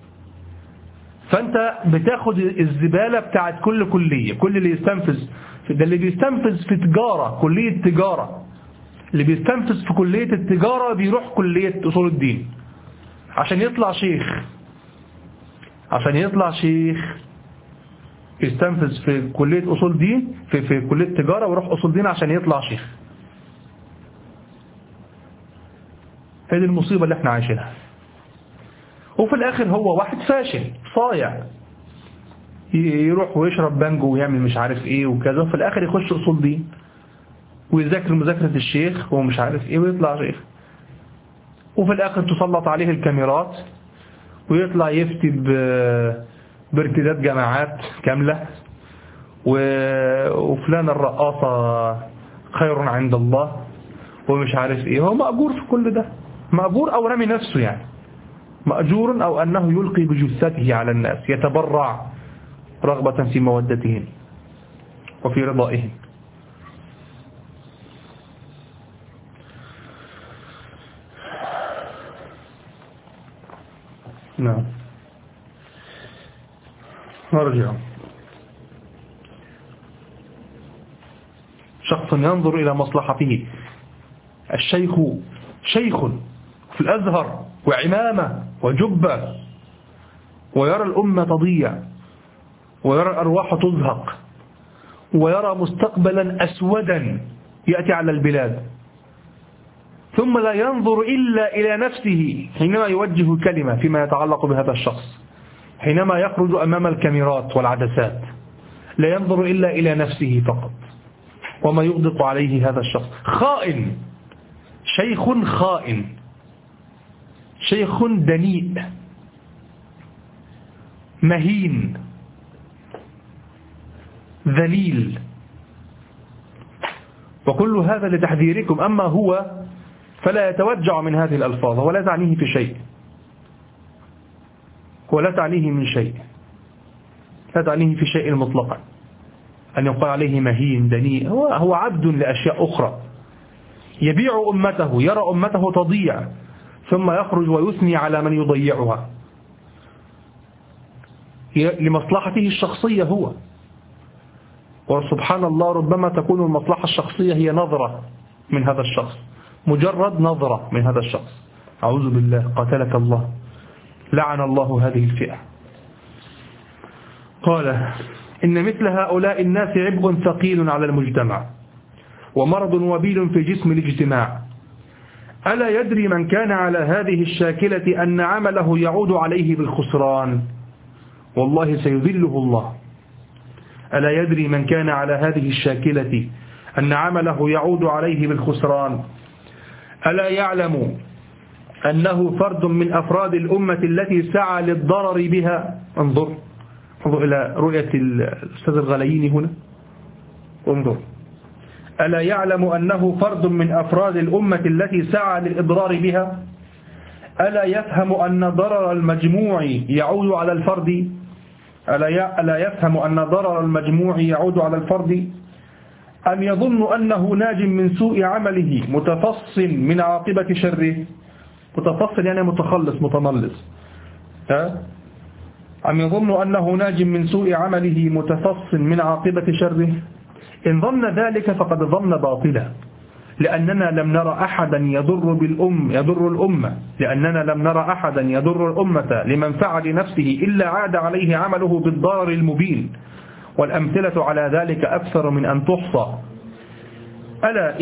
فأنت بتاخد الزبالة بتاعت كل كلية، كل اللي يستنفذ ده، اللي بيستنفذ في تجارة، كلية تجارة، اللي بيستنفذ في كلية التجارة بيروح كلية أصول الدين عشان يطلع شيخ، يستنفذ في كلية أصول دين، في كلية تجارة، ويروح أصول دين عشان يطلع شيخ. هذه المصيبة اللي احنا عايشينها. وفي الآخر هو واحد فاشل صايع، يروح ويشرب بانجو ويعمل مش عارف ايه وكذا، وفي الآخر يخش أصول دين ويذاكر مذاكرة الشيخ ومش عارف ايه ويطلع شيخ، وفي الآخر تسلط عليه الكاميرات ويطلع يفتي بارتداد جماعات كاملة، وفلان الرقاصة خير عند الله ومش عارف ايه، هو مأجور في كل ده، مأجور أو رمي نفسه يعني، مأجور أو أنه يلقي بجثته على الناس يتبرع رغبة في مودتهم وفي رضائهم. نعم. نرجع. شخص ينظر إلى مصلحته، الشيخ شيخ في الأزهر وعمامة وجبة، ويرى الأمة تضيع، ويرى الأرواح تزهق، ويرى مستقبلا أسودا يأتي على البلاد، ثم لا ينظر إلا إلى نفسه حينما يوجه كلمة فيما يتعلق بهذا الشخص، حينما يخرج أمام الكاميرات والعدسات لا ينظر إلا إلى نفسه فقط وما يغدق عليه هذا الشخص. خائن، شيخ خائن، شيخ دنيء مهين ذليل. وكل هذا لتحذيركم. أما هو فلا يتوجع من هذه الألفاظ ولا تعنيه في شيء، ولا تعنيه من شيء، لا تعنيه في شيء مطلقا أن يقال عليه مهين دنيء. هو عبد لأشياء أخرى، يبيع أمته، يرى أمته تضيع ثم يخرج ويثني على من يضيعها لمصلحته الشخصية هو. وسبحان الله ربما تكون المصلحة الشخصية هي نظرة من هذا الشخص، مجرد نظرة من هذا الشخص. أعوذ بالله، قاتلك الله، لعن الله هذه الفئة. قال: إن مثل هؤلاء الناس عبء ثقيل على المجتمع ومرض وبيل في جسم الاجتماع. ألا يدري من كان على هذه الشاكلة أن عمله يعود عليه بالخسران، والله سيذله الله. ألا يدري من كان على هذه الشاكلة أن عمله يعود عليه بالخسران. ألا يعلم أنه فرد من أفراد الأمة التي سعى للضرر بها. انظر إلى رؤية الأستاذ الغلييني هنا، انظر. ألا يعلم أنه فرد من أفراد الأمة التي سعى للإضرار بها. ألا يفهم أن ضرر المجموع يعود على الفرد. ألا يفهم أن ضرر المجموع يعود على الفرد. أم يظن أنه ناج من سوء عمله متفص من عاقبة شره. متفصل يعني متخلص متملص. أم يظن أنه ناج من سوء عمله متفص من عاقبة شره. إن ظن ذلك فقد ظن باطلا، لأننا لم نرى أحدا يضر الأمة، لأننا لم نرى أحدا يضر الأمة لمنفعة نفسه إلا عاد عليه عمله بالضرر المبين، والأمثلة على ذلك أكثر من أن تحصى. ألا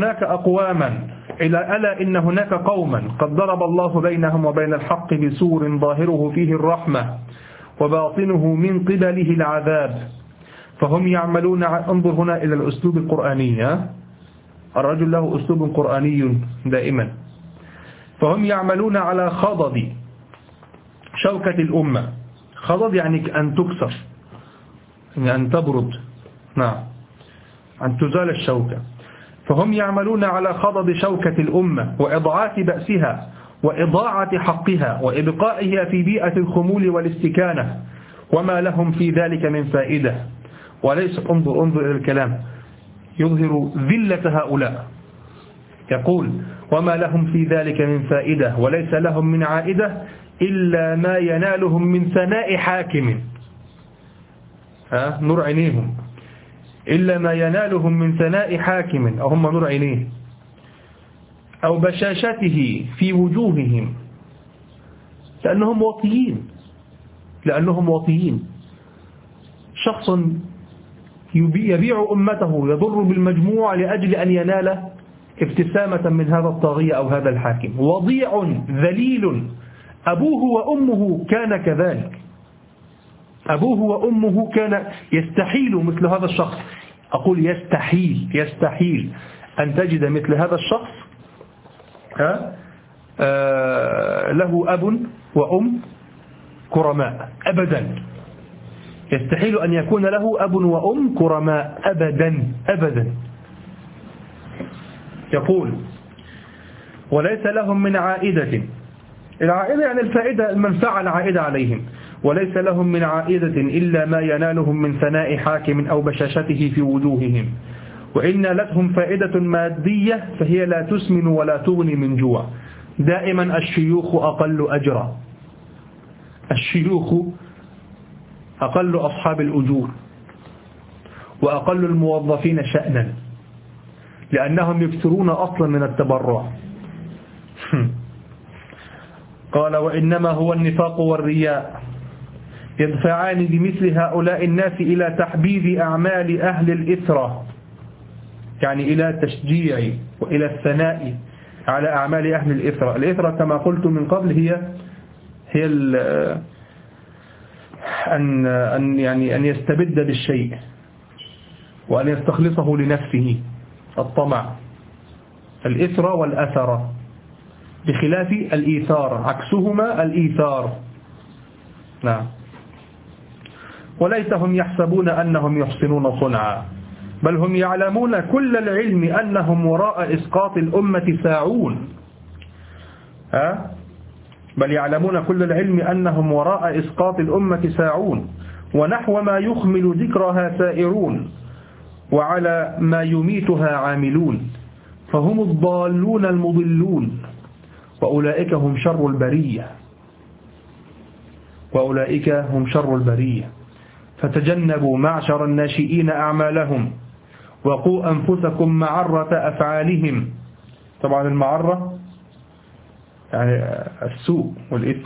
إن هناك قوما قد ضرب الله بينهم وبين الحق بسور ظاهره فيه الرحمة وباطنه من قبله العذاب، فهم يعملون. انظر هنا إلى الأسلوب القرآني، الرجل له أسلوب قرآني دائما. فهم يعملون على خضد شوكة الأمة. خضد يعني أن تكسر، يعني أن تبرد، نعم، أن تزال الشوكة. فهم يعملون على خضد شوكة الأمة وإضعاف بأسها وإضاعة حقها وإبقائها في بيئة الخمول والاستكانة، وما لهم في ذلك من فائدة. وليس انظر إلى الكلام يظهر ذلة هؤلاء. يقول: وما لهم في ذلك من فائدة وليس لهم من عائدة إلا ما ينالهم من ثناء حاكم. نور عينيهم، إلا ما ينالهم من ثناء حاكم، أو هم نور عينيه، أو بشاشته في وجوههم، لأنهم واطيين. شخص يبيع أمته يضر بالمجموع لأجل أن ينال ابتسامة من هذا الطاغية أو هذا الحاكم. وضيع ذليل، أبوه وأمه كان كذلك. أبوه وأمه كان يستحيل مثل هذا الشخص. أقول يستحيل أن تجد مثل هذا الشخص له أب وأم كرماء أبدا. يستحيل أن يكون له أب وأم كرماء أبدا. يقول: وليس لهم من عائدة، العائدة يعني الفائدة المنفعة العائدة عليهم، وليس لهم من عائدة إلا ما ينالهم من ثناء حاكم أو بشاشته في وجوههم، وإن نالتهم فائدة مادية فهي لا تسمن ولا تغني من جوع. دائما الشيوخ أقل أجرا، الشيوخ أقل أصحاب الأجور وأقل الموظفين شأنا، لأنهم يكثرون أصلا من التبرع. قال وإنما هو النفاق والرياء يدفعان بمثل هؤلاء الناس إلى تحبيب أعمال أهل الإثرة، يعني إلى تشجيع وإلى الثناء على أعمال أهل الإثرة. الإثرة كما قلت من قبل هي أن يستبد بالشيء وأن يستخلصه لنفسه، الطمع، الإثرة والأثرة، بخلاف الإيثار عكسهما الإيثار. نعم. وليتهم يحسبون أنهم يحسنون صنعا بل هم يعلمون كل العلم أنهم وراء إسقاط الأمة ساعون. بل يعلمون كل العلم أنهم وراء إسقاط الأمة ساعون، ونحو ما يخمل ذكرها سائرون، وعلى ما يميتها عاملون، فهم الضالون المضلون، وأولئك هم شر البرية، وأولئك هم شر البرية. فتجنبوا معشر الناشئين أعمالهم، وقوا أنفسكم معرة أفعالهم. طبعا المعرة يعني السوء والإثم.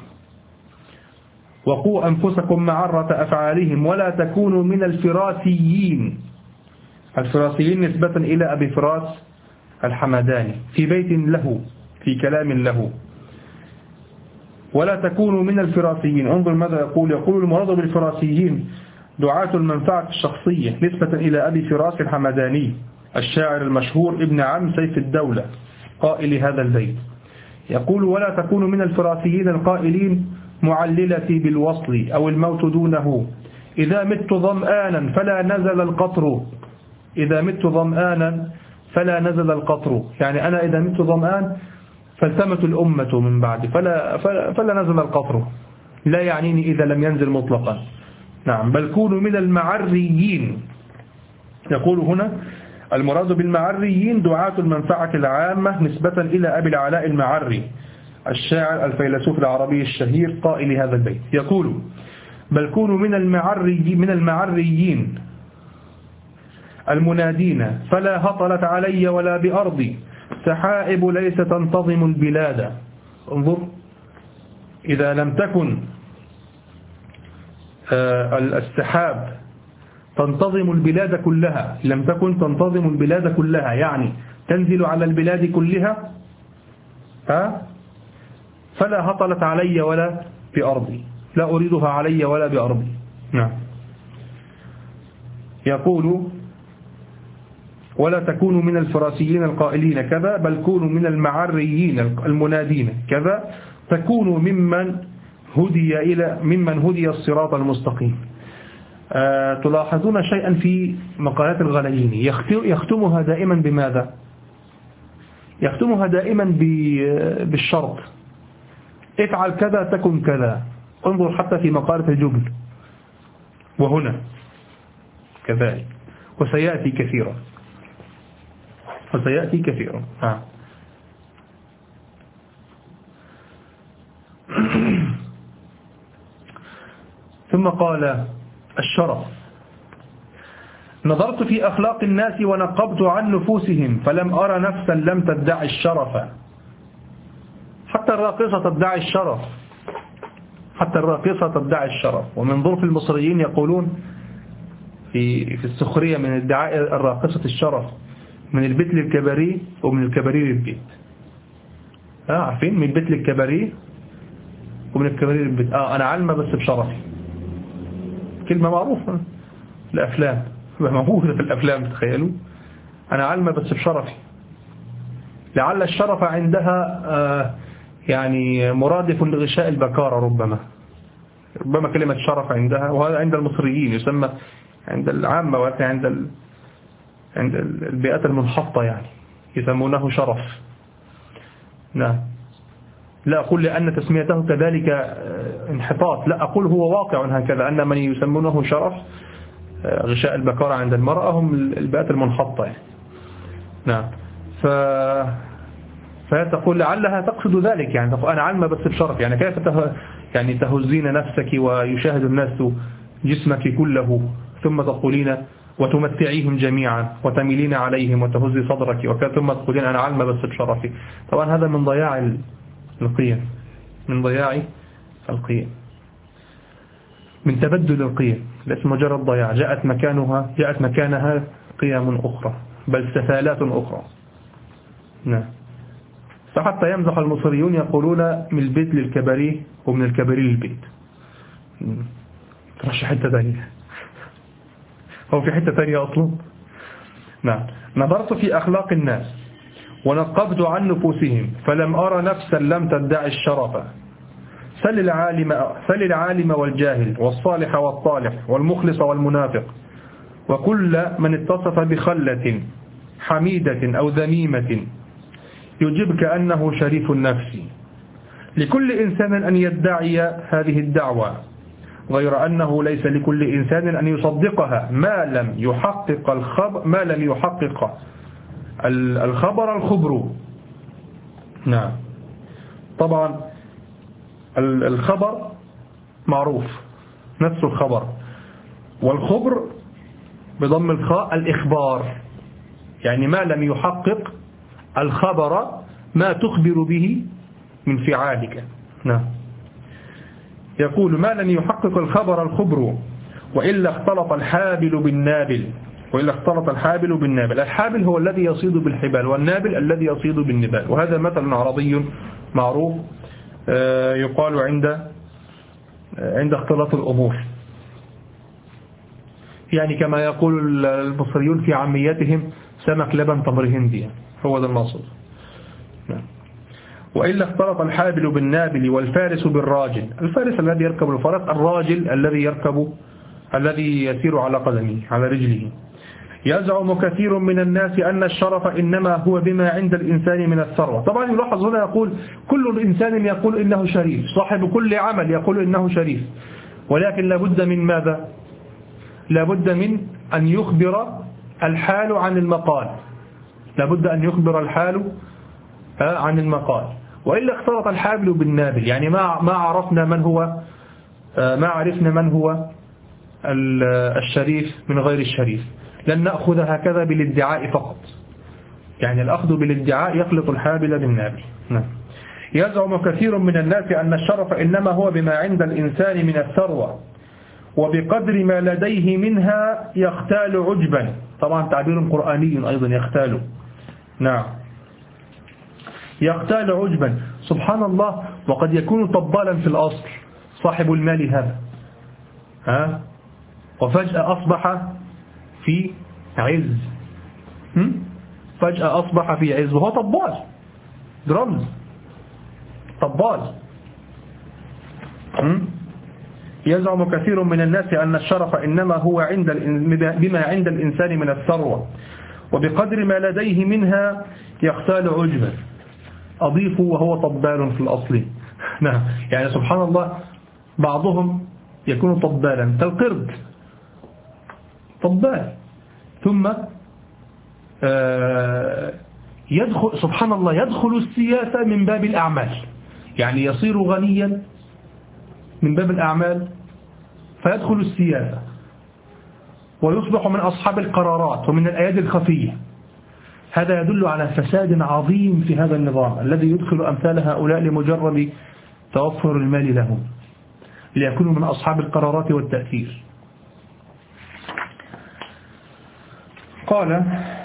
وقوا أنفسكم معرة أفعالهم ولا تكونوا من الفراسيين. الفراسيين نسبة إلى أبي فراس الحمداني في بيت له في كلام له. ولا تكونوا من الفراسيين. انظر ماذا يقول المراد بالفراسيين دعاة المنفعة الشخصية نسبة إلى أبي فراس الحمداني الشاعر المشهور ابن عم سيف الدولة قائل هذا البيت. يقول ولا تكونوا من الفراسيين القائلين معللتي بالوصل أو الموت دونه، إذا مت ظمآنا فلا نزل القطر. إذا مت ظمآنا فلا نزل القطر، يعني أنا إذا مت ظمآن فالتمت الأمة من بعد فلا نزل القطر، لا يعنيني إذا لم ينزل مطلقا. نعم. بل كونوا من المعريين. يقول هنا المراد بالمعريين دعاة المنفعة العامة نسبة إلى أبي العلاء المعري الشاعر الفيلسوف العربي الشهير قائل هذا البيت. يقول بل كونوا من المعريين المنادين فلا هطلت علي ولا بأرضي، سحائب ليس تنتظم البلاد. انظر، إذا لم تكن السحاب تنتظم البلاد كلها، لم تكن تنتظم البلاد كلها يعني تنزل على البلاد كلها، فلا هطلت علي ولا بأرضي، لا أريدها علي ولا بأرضي. نعم. يقول ولا تكونوا من الفراسيين القائلين كذا، بل كونوا من المعريين المنادين كذا، تكونوا ممن هدي الصراط المستقيم. تلاحظون شيئا في مقالات الغلييني يختمها دائما بماذا؟ يختمها دائما بالشرط، افعل كذا تكن كذا. انظر حتى في مقالة الجبل وهنا كذلك، وسيأتي كثيرا. ثم قال الشرف: نظرت في أخلاق الناس ونقبت عن نفوسهم فلم أرى نفسا لم تدعي الشرف. حتى الراقصة تدعي الشرف، حتى الراقصة تدعي الشرف. ومن ظروف المصريين يقولون في السخرية من ادعاء الراقصة الشرف: من البيت للكباريه ومن الكباريه للبيت. عارفين؟ من البيت للكباريه ومن الكباريه للبيت. أنا علمة بس بشرفي. كلمة معروفة الأفلام، موجودة في الأفلام، تخيلوا. أنا علمة بس بشرفي. لعل الشرف عندها يعني مرادف لغشاء البكارة. ربما كلمة شرف عندها، وهذا عند المصريين يسمى عند العامة، عند البيئات المنحطة يعني يسمونه شرف. نعم. لا أقول لأن تسميته كذلك انحطاط، لا أقول هو واقع هكذا، أن من يسمونه شرف غشاء البكارة عند المرأة هم البيئات المنحطة يعني. نعم. فتقول لعلها تقصد ذلك، يعني تقول أنا علمة بس بشرف، يعني كيف يعني تهزين نفسك ويشاهد الناس جسمك كله ثم تقولين وتمتعيهم جميعا وتميلين عليهم وتهزي صدرك ثم تقولين أنا علمة بس بشرفي. طبعا هذا من ضياع القيم، من ضياع القيم، من تبدل القيم، ليس مجرد ضياع، جاءت مكانها قيم أخرى بل سفالات أخرى. نعم. فحتى يمزح المصريون يقولون من البيت للكباريه ومن الكباريه للبيت. ترشح حتة ثانية، هو في حتة ثانية أصلا. نعم. نظرت في أخلاق الناس ونقبت عن نفوسهم فلم أرى نفسا لم تدعي الشرف. سل العالم والجاهل والصالح والطالح والمخلص والمنافق وكل من اتصف بخلة حميدة أو ذميمة يجبك أنه شريف النفس. لكل إنسان أن يدعي هذه الدعوة، غير أنه ليس لكل إنسان أن يصدقها ما لم يحقق الخبر الخبر. نعم. طبعا الخبر معروف نفس الخبر، والخبر بضم الخاء الإخبار، يعني ما لم يحقق الخبر ما تخبر به من فعالك. نعم. يقول ما لم يحقق الخبر الخبر وإلا اختلط الحابل بالنابل. الحابل هو الذي يصيد بالحبال، والنابل الذي يصيد بالنبال، وهذا مثل عربي معروف يقال عند اختلاط الأمور، يعني كما يقول المصريون في عاميتهم سمك لبن تمر هندي، هو ده المقصود. وإلا اختلط الحابل بالنابل والفارس بالراجل. الفارس الذي يركب الفرس، الراجل الذي يسير على قدمه على رجله. يزعم كثير من الناس أن الشرف إنما هو بما عند الإنسان من الثروة. طبعا يلاحظ هنا يقول كل إنسان يقول إنه شريف، صاحب كل عمل يقول إنه شريف، ولكن لابد من ماذا؟ لابد من أن يخبر الحال عن المقال، لابد أن يخبر الحال عن المقال، وإلا اختلط الحابل بالنابل، يعني ما عرفنا من هو الشريف من غير الشريف. لن نأخذ هكذا بالادعاء فقط، يعني الأخذ بالادعاء يخلط الحابل بالنابل. يزعم كثير من الناس أن الشرف إنما هو بما عند الإنسان من الثروة وبقدر ما لديه منها يختال عجبا. طبعا تعبير قرآني أيضا يختال. نعم. يختال عجبا، سبحان الله، وقد يكون طبالا في الأصل صاحب المال هذا، وفجأة أصبح في عز، فجأة أصبح في عز وهو طبال درمز، طبال. يزعم كثير من الناس أن الشرف إنما هو بما عند الإنسان من الثروة وبقدر ما لديه منها يختال عجبا. أضيف وهو طبال في الأصل. نعم. يعني سبحان الله، بعضهم يكون طبالا كالقرد، طبال، ثم يدخل سبحان الله يدخل السياسة من باب الأعمال، يعني يصير غنيا من باب الأعمال فيدخل السياسة ويصبح من أصحاب القرارات ومن الأيادي الخفية. هذا يدل على فساد عظيم في هذا النظام الذي يدخل أمثال هؤلاء لمجرد توفر المال لهم ليكونوا من أصحاب القرارات والتأثير. قال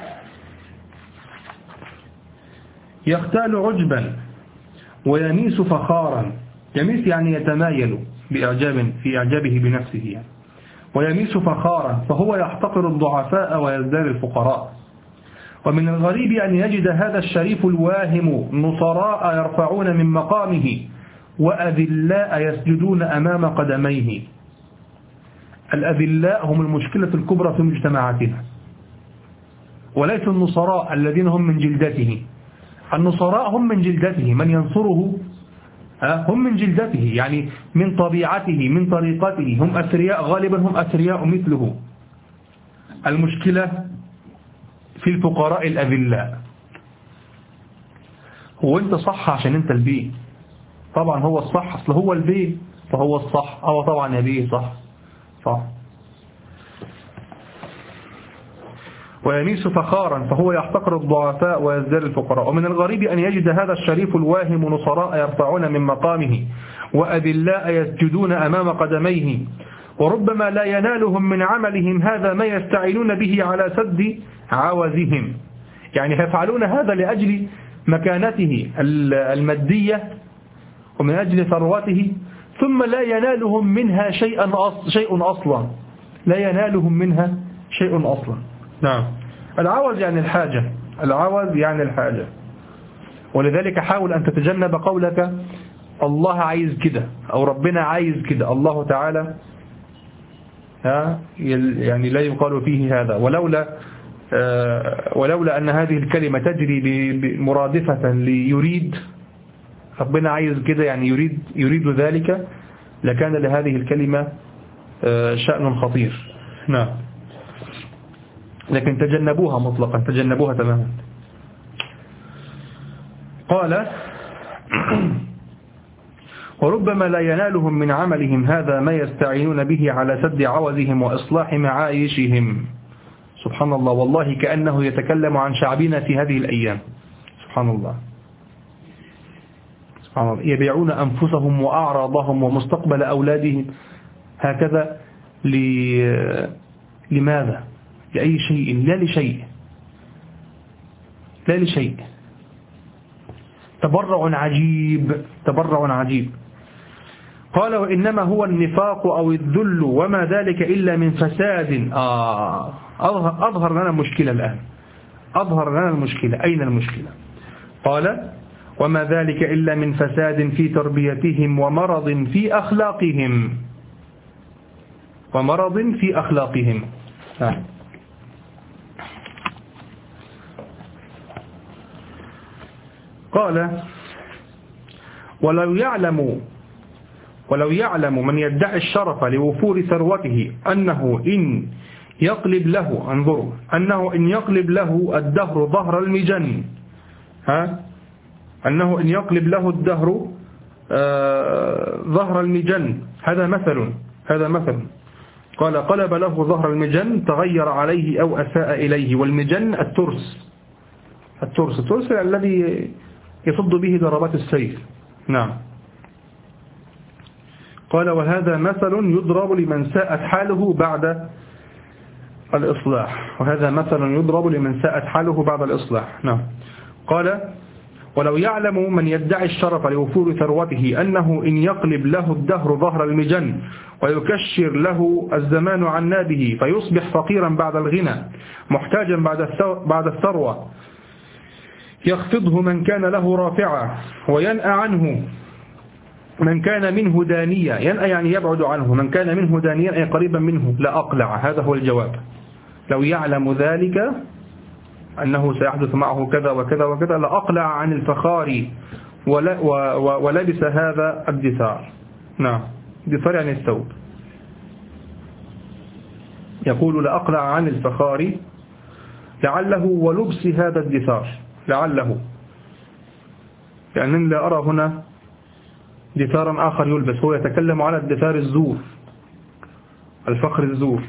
يختال عجبا ويميس فخارا. يميس يعني يتمايل في إعجابه بنفسه يعني. ويميس فخارا فهو يحتقر الضعفاء ويزداد الفقراء. ومن الغريب أن يجد هذا الشريف الواهم نصراء يرفعون من مقامه وأذلاء يسجدون أمام قدميه. الأذلاء هم المشكلة الكبرى في مجتمعاتنا، وليس النصراء الذين هم من جلدته. النصراء هم من جلدته، من ينصره هم من جلدته، يعني من طبيعته من طريقته، هم أثرياء غالبا، هم أثرياء مثله. المشكلة في الفقراء الأذلاء. هو أنت صح عشان أنت البيه، طبعا هو الصح، أصل هو البيه فهو الصح، طبعا يا بيه صح. ويميس فخارا فهو يحتقر الضعفاء ويزداد الفقراء. ومن الغريب أن يجد هذا الشريف الواهم نصراء يرفعون من مقامه وأذلاء يسجدون أمام قدميه، وربما لا ينالهم من عملهم هذا ما يستعينون به على سد عوزهم. يعني يفعلون هذا لأجل مكانته المادية ومن أجل ثروته، ثم لا ينالهم منها شيء أصلا، لا ينالهم منها شيء أصلا. نعم. العوز يعني الحاجة، العوز يعني الحاجة. ولذلك حاول أن تتجنب قولك الله عايز كده أو ربنا عايز كده. الله تعالى يعني لا يقال فيه هذا. ولولا أن هذه الكلمة تجري مرادفة ليريد، ربنا عايز كده يعني يريد ذلك، لكان لهذه الكلمة شأن خطير. نعم. لكن تجنبوها مطلقا، تجنبوها تماما. قال وربما لا ينالهم من عملهم هذا ما يستعينون به على سد عوزهم وإصلاح معايشهم. سبحان الله، والله كأنه يتكلم عن شعبنا في هذه الأيام. سبحان الله، سبحان الله. يبيعون أنفسهم وأعراضهم ومستقبل أولادهم هكذا لماذا؟ لأي شيء؟ لا لشيء، لا لشيء. تبرع عجيب، تبرع عجيب. قال وإنما هو النفاق أو الذل وما ذلك إلا من فساد. أظهر لنا المشكلة الآن، أظهر لنا المشكلة. أين المشكلة؟ قال وما ذلك إلا من فساد في تربيتهم ومرض في أخلاقهم، ومرض في أخلاقهم. قال ولو يعلم من يدعي الشرف لوفور ثروته أنه إن يقلب له، انظروا، أنه إن يقلب له الدهر ظهر المجن، أنه إن يقلب له الدهر ظهر المجن، هذا مثل. قال قلب له ظهر المجن تغير عليه أو أساء إليه. والمجن الترس الذي يصد به ضربات السيف. نعم. قال وهذا مثل يضرب لمن ساءت حاله بعد الإصلاح، وهذا مثل يضرب لمن ساءت حاله بعد الإصلاح. نعم. قال ولو يعلم من يدعي الشرف لوفور ثروته أنه إن يقلب له الدهر ظهر المجن ويكشر له الزمان عن نابه فيصبح فقيرا بعد الغنى محتاجا بعد الثروة، يخفضه من كان له رافعا وينأى عنه من كان منه دانيا. ينأى يعني يبعد عنه، من كان منه دانيا أي قريبا منه لأقلع. هذا هو الجواب. لو يعلم ذلك أنه سيحدث معه كذا وكذا وكذا لأقلع عن الفخار ولبس هذا الدثار. نعم، دثار يعني الثوب. يقول لأقلع عن الفخار لعله ولبس هذا الدثار، لعله، يعني لا أرى هنا دثارا آخر يلبس. هو يتكلم على الدثار الزور، الفخر الزور.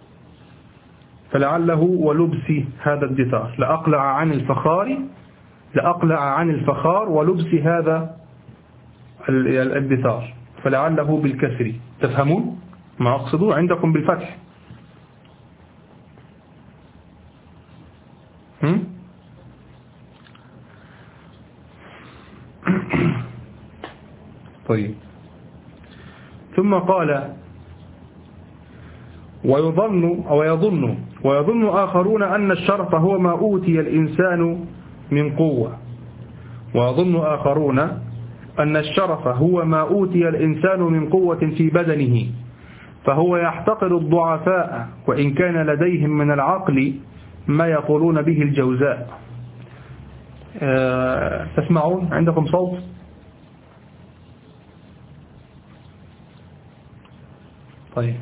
فلعله ولبس هذا الدثار، لأقلع عن الفخار ولبس هذا الدثار. فلعله بالكسر. تفهمون ما أقصده؟ عندكم بالفتح. طيب. ثم قال ويظن آخرون أن الشرف هو ما أوتي الإنسان من قوة. ويظن آخرون أن الشرف هو ما أوتي الإنسان من قوة في بدنه، فهو يحتقر الضعفاء وإن كان لديهم من العقل ما يقولون به الجوزاء. تسمعون؟ عندكم صوت؟ طيب.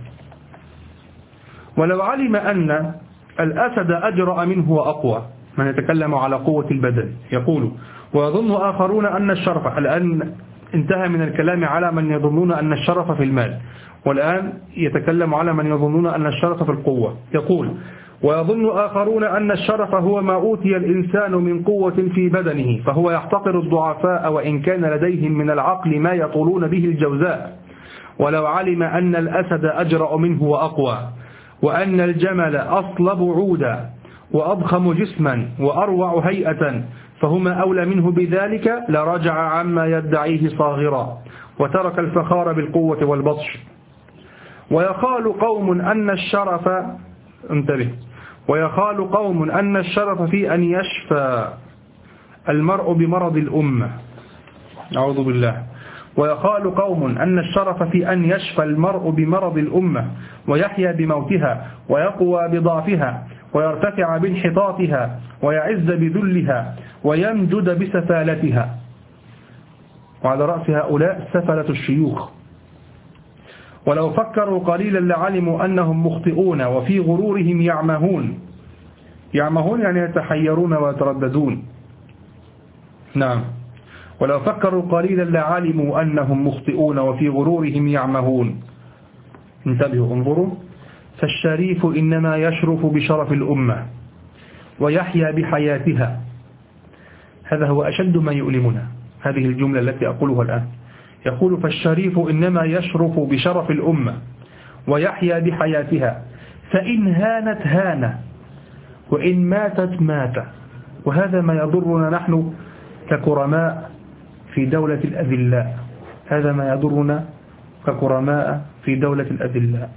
ولو علم أن الأسد أجرأ منه وأقوى، من يتكلم على قوة البدن، يقول ويظن آخرون أن الشرف، الآن انتهى من الكلام على من يظنون أن الشرف في المال، والآن يتكلم على من يظنون أن الشرف في القوة. يقول ويظن آخرون أن الشرف هو ما أوتي الإنسان من قوة في بدنه، فهو يحتقر الضعفاء وإن كان لديهم من العقل ما يطولون به الجوزاء. ولو علم أن الأسد أجرأ منه وأقوى، وأن الجمل أصلب عودا وأضخم جسما وأروع هيئة، فهما أولى منه بذلك، لرجع عما يدعيه صاغرا وترك الفخار بالقوة والبطش. ويخال قوم أن الشرف، انتبه، ويخال قوم أن الشرف في أن يشفى المرء بمرض الأمة. أعوذ بالله. ويقال قوم أن الشرف في أن يشفى المرء بمرض الأمة ويحيا بموتها ويقوى بضعفها ويرتفع بانحطاطها ويعز بذلها ويمجد بسفالتها. وعلى رأس هؤلاء سفلة الشيوخ. ولو فكروا قليلا لعلموا أنهم مخطئون وفي غرورهم يعمهون. يعمهون يعني يتحيرون ويترددون. نعم. ولو فكروا قليلا لعلموا أنهم مخطئون وفي غرورهم يعمهون. انتبهوا، انظروا. فالشريف إنما يشرف بشرف الأمة ويحيا بحياتها. هذا هو أشد ما يؤلمنا، هذه الجملة التي أقولها الآن. يقول فالشريف إنما يشرف بشرف الأمة ويحيا بحياتها، فإن هانت هان وإن ماتت مات. وهذا ما يضرنا نحن ككرماء في دولة الأذلاء. هذا ما يضرنا ككرماء في دولة الأذلاء.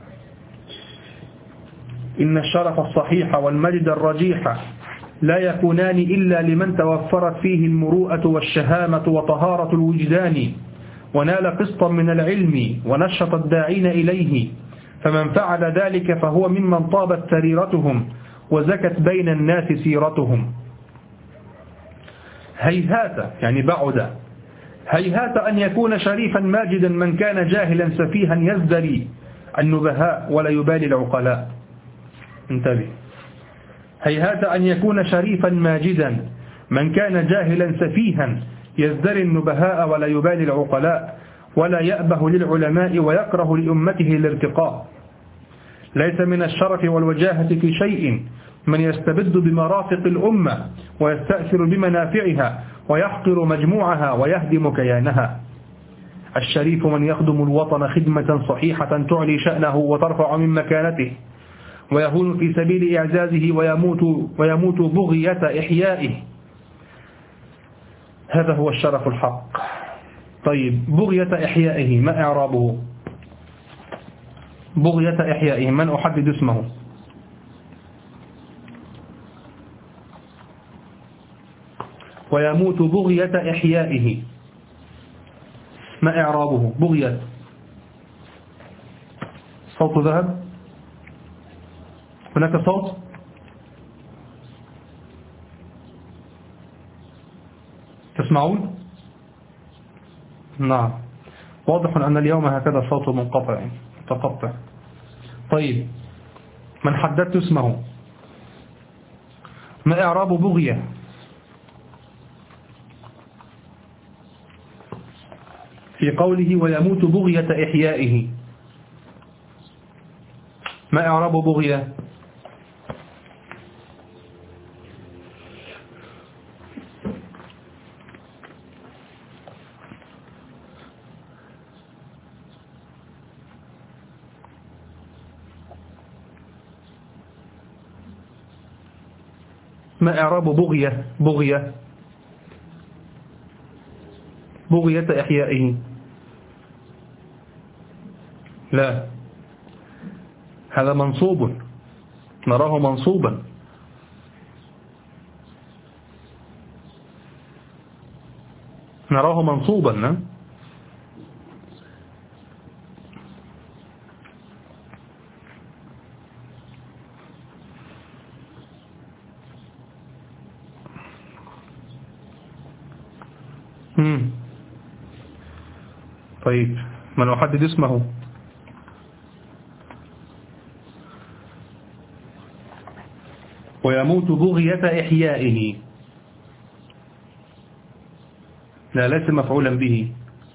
إن الشرف الصحيح والمجد الرجيح لا يكونان إلا لمن توفرت فيه المروءة والشهامة وطهارة الوجدان، ونال قسطا من العلم ونشط الداعين إليه. فمن فعل ذلك فهو ممن طابت سريرتهم وزكت بين الناس سيرتهم. هيهات يعني بعد، هيهات أن يكون شريفا ماجدا من كان جاهلا سفيها يزدري النبهاء ولا يبالي العقلاء. انتبه. هيهات أن يكون شريفا ماجدا من كان جاهلا سفيها يزدري النبهاء ولا يبالي العقلاء، ولا يأبه للعلماء ويكره لأمته الارتقاء. ليس من الشرف والوجاهة في شيء من يستبد بمرافق الأمة ويستأثر بمنافعها ويحقر مجموعها ويهدم كيانها. الشريف من يخدم الوطن خدمة صحيحة تعلي شأنه وترفع من مكانته، ويهون في سبيل إعزازه ويموت بغية إحيائه. هذا هو الشرف الحق. طيب، بغية إحيائه ما إعرابه؟ بغية إحيائه من أحدد اسمه؟ ويموت بغية إحيائه ما إعرابه؟ بغية، صوت ذهب؟ هناك صوت؟ تسمعون؟ نعم، واضح أن اليوم هكذا صوت منقطع متقطع. طيب، من حددت اسمه ما إعراب بغية؟ في قوله ويموت بغية إحيائه ما إعراب بغية؟ ما إعراب بغية؟ بغية بغية إحيائه. لا، هذا منصوب، نراه منصوبا. نراه منصوبا. طيب من أحدد اسمه؟ ويموت بغية إحيائه. لا، ليس مفعولا به.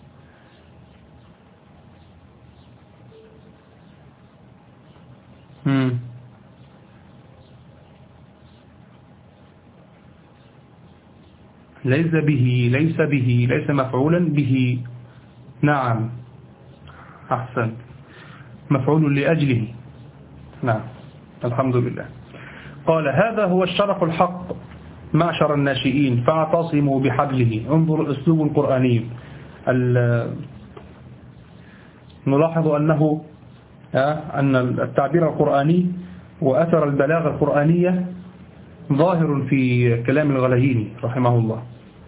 ليس مفعولا به. نعم، أحسن، مفعول لأجله. نعم، الحمد لله. قال هذا هو الشرف الحق معشر الناشئين فاعتصموا بحبله. انظر الأسلوب القرآني. نلاحظ أن التعبير القرآني وأثر البلاغة القرآنية ظاهر في كلام الغلييني رحمه الله.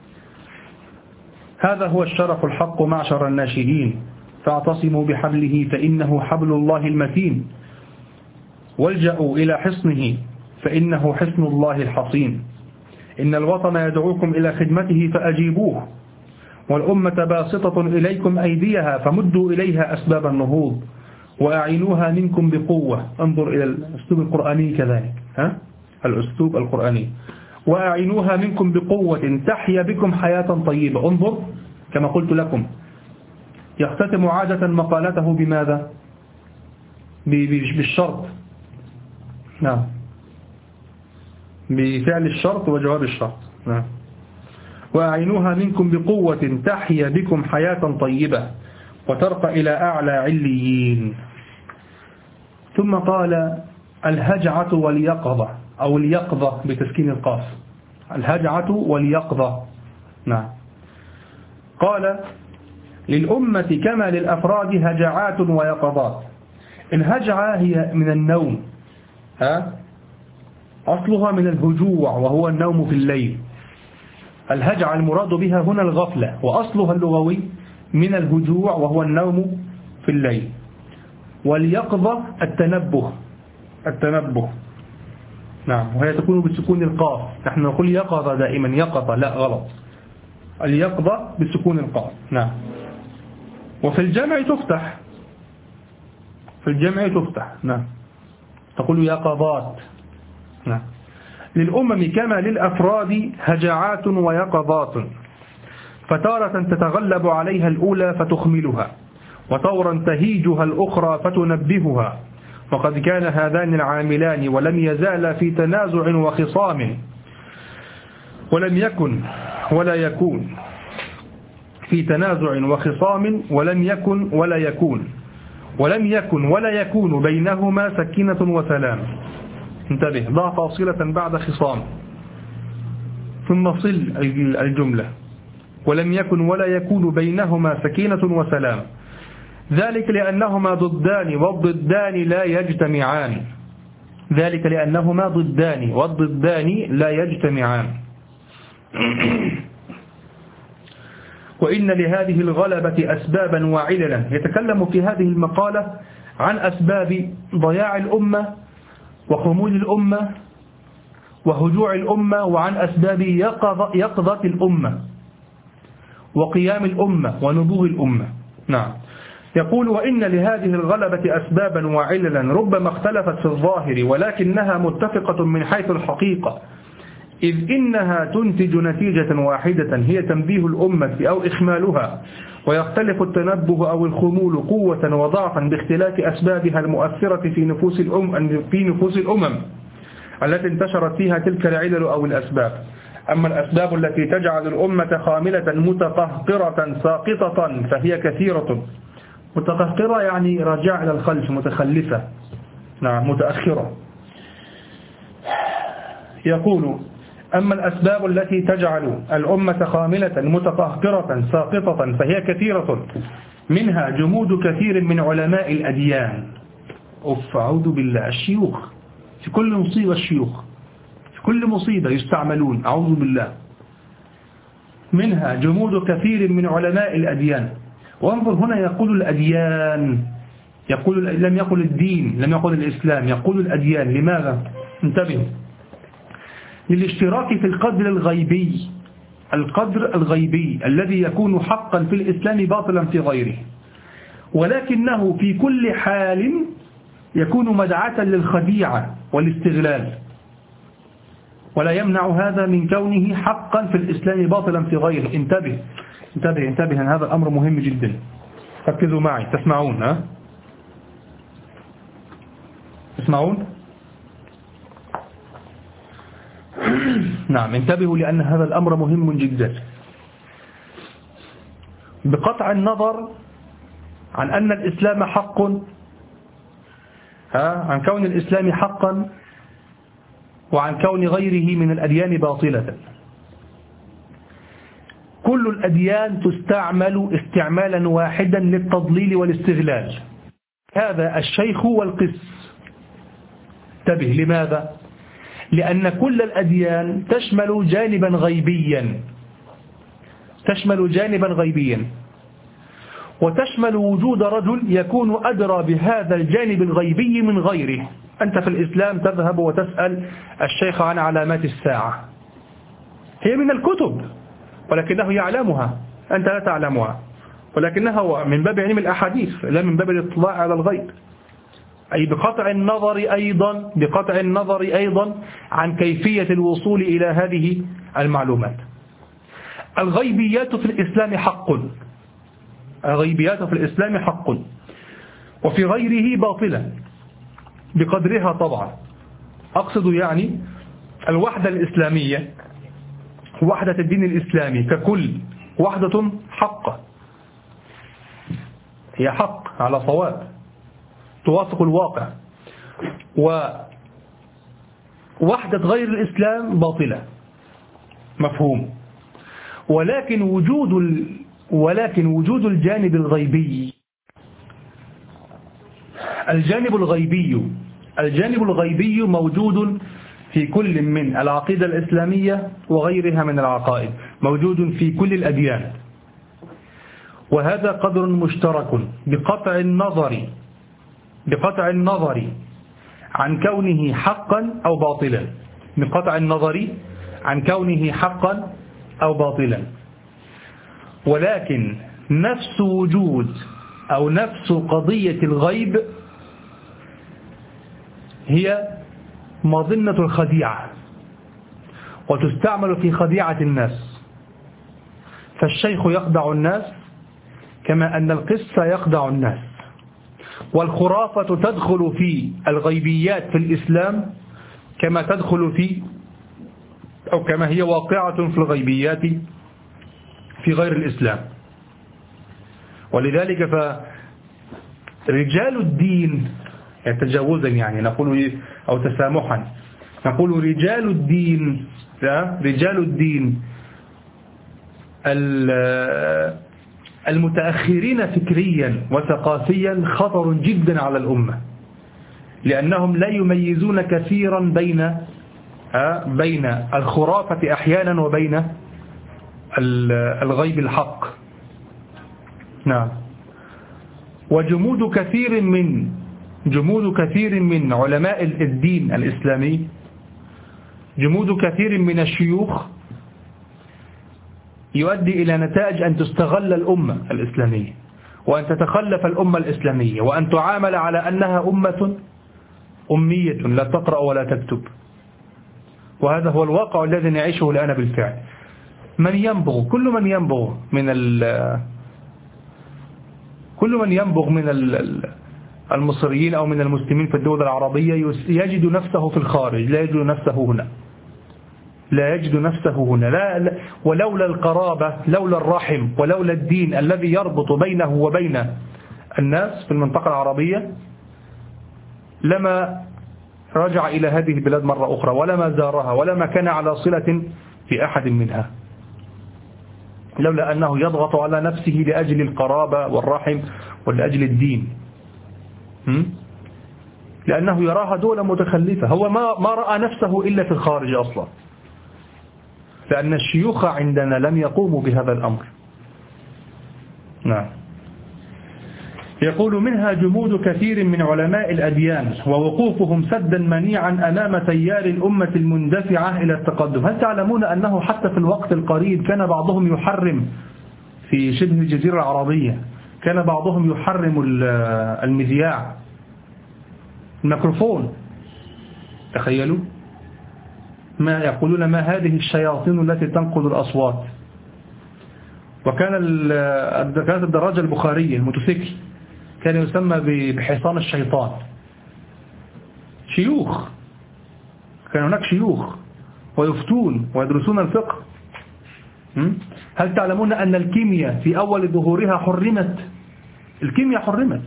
هذا هو الشرف الحق معشر الناشئين فاعتصموا بحبله فإنه حبل الله المتين، والجأوا إلى حصنه فإنه حصن الله الحصين. إن الوطن يدعوكم إلى خدمته فأجيبوه، والأمة باسطة إليكم أيديها فمدوا إليها أسباب النهوض، وأعينوها منكم بقوة. انظر إلى الأسلوب القرآني كذلك، الأسلوب القرآني. وأعينوها منكم بقوة تحيا بكم حياة طيبة. انظر كما قلت لكم، يختتم عادة مقالته بماذا؟ بالشرط. نعم، بفعل الشرط وجواب الشرط. نعم. وأعينوها منكم بقوة تحيا بكم حياة طيبة وترقى إلى أعلى عليين. ثم قال الهجعة واليقظة، أو اليقظة بتسكين القاف، الهجعة واليقظة. نعم. قال للأمة كما للأفراد هجعات ويقظات. الهجعة هي من النوم، أصلها من الهجوع وهو النوم في الليل. الهجعة المراد بها هنا الغفلة، وأصلها اللغوي من الهجوع وهو النوم في الليل. واليقظة التنبه. نعم، وهي تكون بسكون القاف. نحن نقول يقظة دائما، يقظة لا، غلط. اليقظة بسكون القاف. نعم. وفي الجمع تفتح. نعم، تقول يقظات. نعم. للأمم كما للأفراد هجعات ويقظات، فتارة تتغلب عليها الأولى فتخملها، وطورا تهيجها الأخرى فتنبهها. وقد كان هذان العاملان ولم يزالا في تنازع وخصام، ولم يكن ولا يكون في تنازع وخصام، ولم يكن ولا يكون بينهما سكينة وسلام. انتبه، ضع فاصلة بعد خصام ثم صل الجملة. ولم يكن ولا يكون بينهما سكينة وسلام، ذلك لأنهما ضدان والضدان لا يجتمعان. ذلك لأنهما ضدان والضدان لا يجتمعان. وإن لهذه الغلبة أسبابا وعللا. يتكلم في هذه المقالة عن أسباب ضياع الأمة وخمول الأمة وهجوع الأمة، وعن أسباب يقظة الأمة وقيام الأمة ونبوغ الأمة. نعم. يقول وإن لهذه الغلبة أسبابا وعللا ربما اختلفت في الظاهر، ولكنها متفقة من حيث الحقيقة، إذ إنها تنتج نتيجة واحدة هي تنبيه الأمة أو إخمالها، ويختلف التنبه أو الخمول قوة وضعفا باختلاف أسبابها المؤثرة في نفوس الأمم التي انتشرت فيها تلك العلل أو الأسباب. أما الأسباب التي تجعل الأمة خاملة متقهقرة ساقطة فهي كثيرة. متقهقرة يعني راجعة إلى الخلف، متخلفة. نعم، متأخرة. يقول أما الأسباب التي تجعل الأمة خاملة متقهقرة ساقطة فهي كثيرة، منها جمود كثير من علماء الأديان. أعوذ بالله، الشيوخ في كل مصيبة، الشيوخ في كل مصيبة يستعملون، أعوذ بالله. منها جمود كثير من علماء الأديان. وانظر هنا يقول الأديان، لم يقل الدين، لم يقل الإسلام، يقول الأديان. لماذا؟ انتبهوا، للاشتراك في القدر الغيبي القدر الغيبي الذي يكون حقا في الإسلام باطلا في غيره، ولكنه في كل حال يكون مدعاة للخديعة والاستغلال، ولا يمنع هذا من كونه حقا في الإسلام باطلا في غيره. انتبه انتبه انتبه، هذا الأمر مهم جدا، ركزوا معي، تسمعون؟ ها؟ تسمعون؟ نعم، انتبهوا لأن هذا الأمر مهم جدا. بقطع النظر عن أن الإسلام حق، عن كون الإسلام حقا وعن كون غيره من الأديان باطلة، كل الأديان تستعمل استعمالا واحدا للتضليل والاستغلال، هذا الشيخ والقس. انتبه، لماذا؟ لأن كل الأديان تشمل جانبا غيبيا، تشمل جانبا غيبيا، وتشمل وجود رجل يكون أدرى بهذا الجانب الغيبي من غيره. أنت في الإسلام تذهب وتسأل الشيخ عن علامات الساعة، هي من الكتب ولكنه يعلمها، أنت لا تعلمها، ولكنها من باب علم الأحاديث لا من باب الاطلاع على الغيب. أي بقطع النظر أيضا عن كيفية الوصول إلى هذه المعلومات. الغيبيات في الإسلام حق، الغيبيات في الإسلام حق، وفي غيره باطلة بقدرها طبعا. أقصد يعني الوحدة الإسلامية، وحدة الدين الإسلامي ككل وحدة حقة، هي حق على صواب توافق الواقع، ووحدة غير الإسلام باطلة، مفهوم. ولكن وجود الجانب الغيبي، الجانب الغيبي موجود في كل من العقيدة الإسلامية وغيرها من العقائد، موجود في كل الأديان، وهذا قدر مشترك بقطع النظر عن كونه حقا أو باطلا، بقطع النظر عن كونه حقا أو باطلا. ولكن نفس وجود أو نفس قضية الغيب هي مظنة الخديعة، وتستعمل في خديعة الناس، فالشيخ يخدع الناس كما أن القس يخدع الناس، والخرافة تدخل في الغيبيات في الإسلام كما تدخل في أو كما هي واقعة في الغيبيات في غير الإسلام. ولذلك فرجال الدين تجاوزا يعني نقول أو تسامحا نقول رجال الدين المتأخرين فكريا وثقافيا خطر جدا على الأمة، لأنهم لا يميزون كثيرا بين الخرافة أحيانا وبين الغيب الحق. نعم. وجمود كثير من علماء الدين الإسلامي، جمود كثير من الشيوخ يؤدي إلى نتائج أن تستغل الأمة الإسلامية، وأن تتخلف الأمة الإسلامية، وأن تعامل على أنها أمة أمية لا تقرأ ولا تكتب. وهذا هو الواقع الذي نعيشه الآن بالفعل. كل من ينبغ من المصريين أو من المسلمين في الدول العربية يجد نفسه في الخارج، لا يجد نفسه هنا، لا ولولا القرابة، لولا الرحم، ولولا الدين الذي يربط بينه وبين الناس في المنطقة العربية لما رجع إلى هذه البلاد مرة أخرى، ولما زارها، ولما كان على صلة في أحد منها، لولا أنه يضغط على نفسه لأجل القرابة والرحم ولأجل الدين، لأنه يراها دولة متخلفة. هو ما رأى نفسه إلا في الخارج أصلا، لأن الشيوخ عندنا لم يقوموا بهذا الأمر. نعم. يقول منها جمود كثير من علماء الأديان ووقوفهم سدا منيعا أمام تيار الأمة المندفعة إلى التقدم. هل تعلمون أنه حتى في الوقت القريب كان بعضهم يحرم في شبه الجزيرة العربية، كان بعضهم يحرم المذياع، الميكروفون؟ تخيلوا ما يقولون، ما هذه الشياطين التي تنقل الأصوات. وكانت الدراجة البخارية الموتوسيكل كان يسمى بحصان الشيطان. شيوخ، كان هناك شيوخ ويفتون ويدرسون الفقه. هل تعلمون أن الكيمياء في أول ظهورها حرمت؟ الكيمياء حرمت،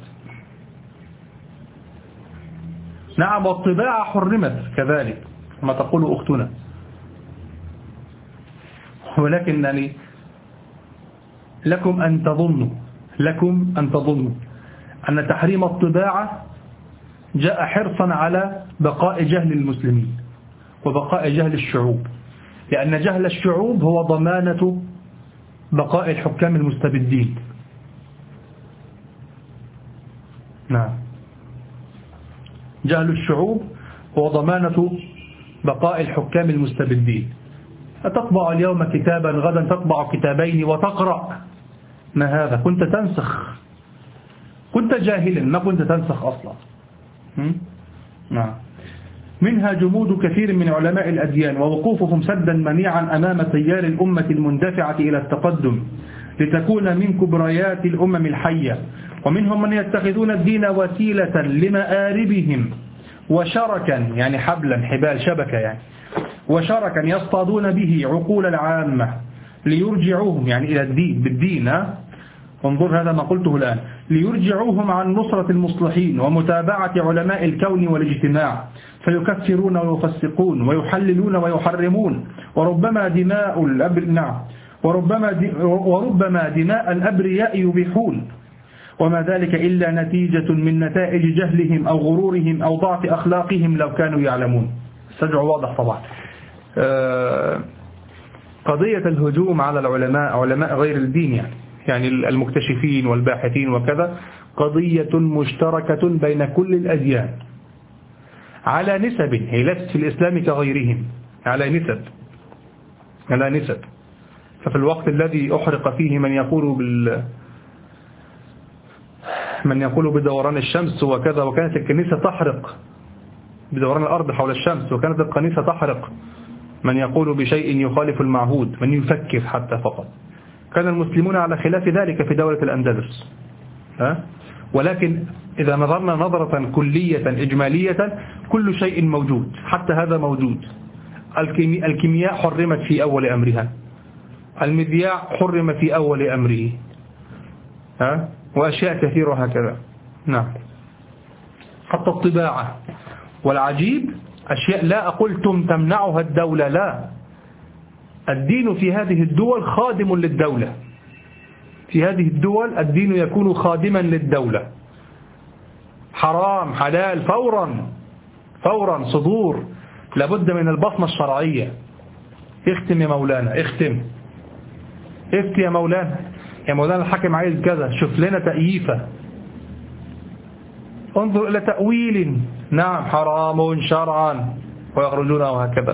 نعم، والطباعة حرمت كذلك كما تقول أختنا. ولكن يعني لكم أن تظنوا أن تحريم الطباعة جاء حرصا على بقاء جهل المسلمين وبقاء جهل الشعوب، لأن جهل الشعوب هو ضمانة بقاء الحكام المستبدين. نعم، جهل الشعوب هو ضمانة بقاء الحكام المستبدين. أتطبع اليوم كتابا غدا تطبع كتابين وتقرأ، ما هذا؟ كنت تنسخ، كنت جاهلا، ما كنت تنسخ أصلا. نعم. منها جمود كثير من علماء الأديان ووقوفهم سدا منيعا أمام تيار الأمة المندفعة إلى التقدم لتكون من كبريات الأمم الحية. ومنهم من يتخذون الدين وسيلة لمآربهم وشركا، يعني حبلا، حبال، شبكة يعني، وشركا يصطادون به عقول العامة ليرجعوهم يعني إلى الدين بالدين. انظر هذا ما قلته الآن، ليرجعوهم عن نصرة المصلحين ومتابعة علماء الكون والاجتماع، فيكفرون ويفسقون ويحللون ويحرمون، وربما دماء الأبرياء يبيحون، وما ذلك إلا نتيجة من نتائج جهلهم أو غرورهم أو ضعف أخلاقهم لو كانوا يعلمون. السجع واضح طبعا. قضية الهجوم على العلماء، علماء غير الدين يعني المكتشفين والباحثين وكذا، قضية مشتركة بين كل الأديان على نسب، هي ليست في الإسلام كغيرهم، على نسب. ففي الوقت الذي أحرق فيه من يقول بدوران الشمس وكذا، وكانت الكنيسة تحرق بدوران الأرض حول الشمس، وكانت الكنيسة تحرق من يقول بشيء يخالف المعهود، من يفكر حتى فقط. كان المسلمون على خلاف ذلك في دولة الأندلس. ولكن إذا نظرنا نظرة كلية إجمالية كل شيء موجود، حتى هذا موجود. الكيمياء حرمت في أول أمرها، المذياع حرم في أول أمره، وأشياء كثيرة هكذا. نعم، حتى الطباعة. والعجيب أشياء لا أقول تمنعها الدولة، لا، الدين في هذه الدول خادم للدولة، في هذه الدول الدين يكون خادما للدولة. حرام حلال فورا صدور، لابد من البصمة الشرعية. اختم يا مولانا، افتي يا مولانا، الحاكم عايز كذا، شوف لنا تأييفة، انظر إلى تأويل، نعم حرام شرعا، ويخرجون وهكذا،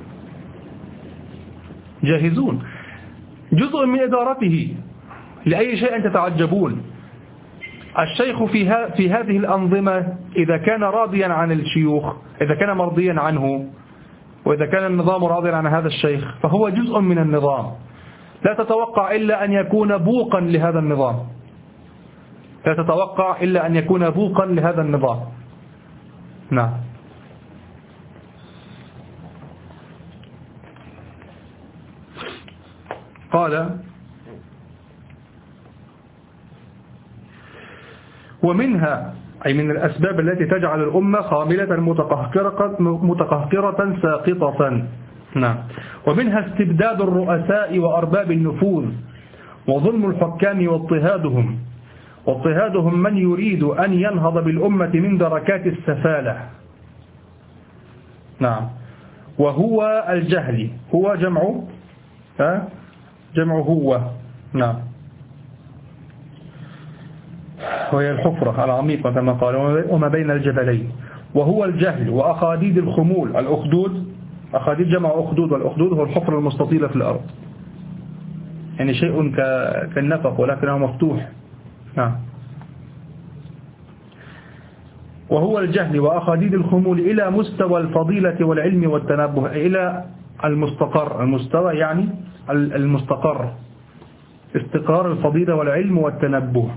جاهزون. جزء من إدارته لأي شيء تتعجبون. الشيخ في هذه الأنظمة إذا كان راضيا عن الشيوخ، إذا كان مرضيا عنه، وإذا كان النظام راضيا عن هذا الشيخ، فهو جزء من النظام. لا تتوقع إلا أن يكون بوقا لهذا النظام، لا تتوقع إلا أن يكون بوقا لهذا النظام. نعم. قال: ومنها، أي من الأسباب التي تجعل الأمة خاملة متقهقرة ساقطة. نعم. ومنها استبداد الرؤساء وأرباب النفوذ وظلم الحكام واضطهادهم من يريد أن ينهض بالأمة من دركات السفالة. نعم. وهو الجهل، هو جمع هو. نعم. وهي الحفرة العميقة كما قال وما بين الجبلين. وهو الجهل وأخاديد الخمول. الأخدود، أخاديد جمع أخدود، والأخدود هو الحفرة المستطيلة في الأرض، يعني شيء كالنفق ولكنه مفتوح. نعم. وهو الجهل وأخاديد الخمول إلى مستوى الفضيلة والعلم والتنبه، إلى المستقر. المستوى يعني المستقر، استقرار الفضيلة والعلم والتنبه.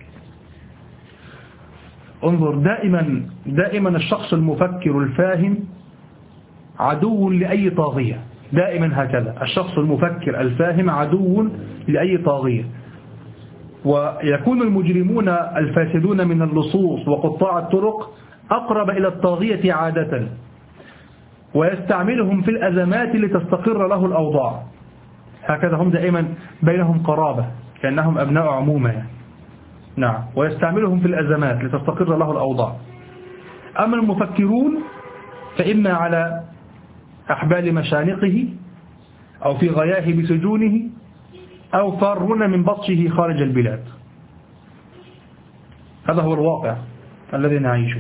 انظر، دائما الشخص المفكر الفاهم عدو لأي طاغية، دائما هكذا. الشخص المفكر الفاهم عدو لأي طاغية. ويكون المجرمون الفاسدون من اللصوص وقطاع الطرق أقرب إلى الطاغية عادة، ويستعملهم في الأزمات لتستقر له الأوضاع. هكذا هم دائما بينهم قرابة كأنهم أبناء عمومة. نعم. ويستعملهم في الأزمات لتستقر له الأوضاع. أما المفكرون فإما على أحبال مشانقه أو في غياه بسجونه أو فارون من بطشه خارج البلاد. هذا هو الواقع الذي نعيشه.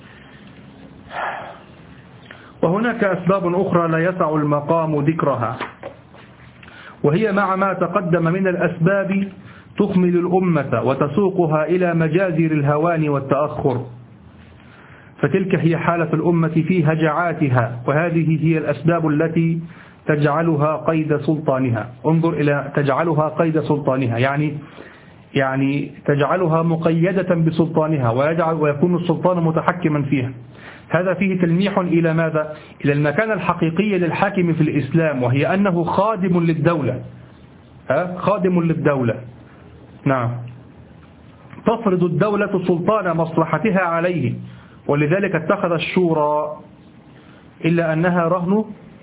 وهناك أسباب أخرى لا يسع المقام ذكرها، وهي مع ما تقدم من الأسباب تخمل الأمة وتسوقها إلى مجازر الهوان والتأخر، فتلك هي حالة الأمة في هجعاتها، وهذه هي الأسباب التي تجعلها قيد سلطانها. انظر إلى تجعلها قيد سلطانها، يعني تجعلها مقيدة بسلطانها ويكون السلطان متحكما فيها. هذا فيه تلميح إلى ماذا؟ إلى المكانة الحقيقية للحاكم في الإسلام، وهي أنه خادم للدولة. خادم للدولة. نعم. تفرض الدولة سلطان مصلحتها عليه، ولذلك اتخذ الشورى إلا أنها رهن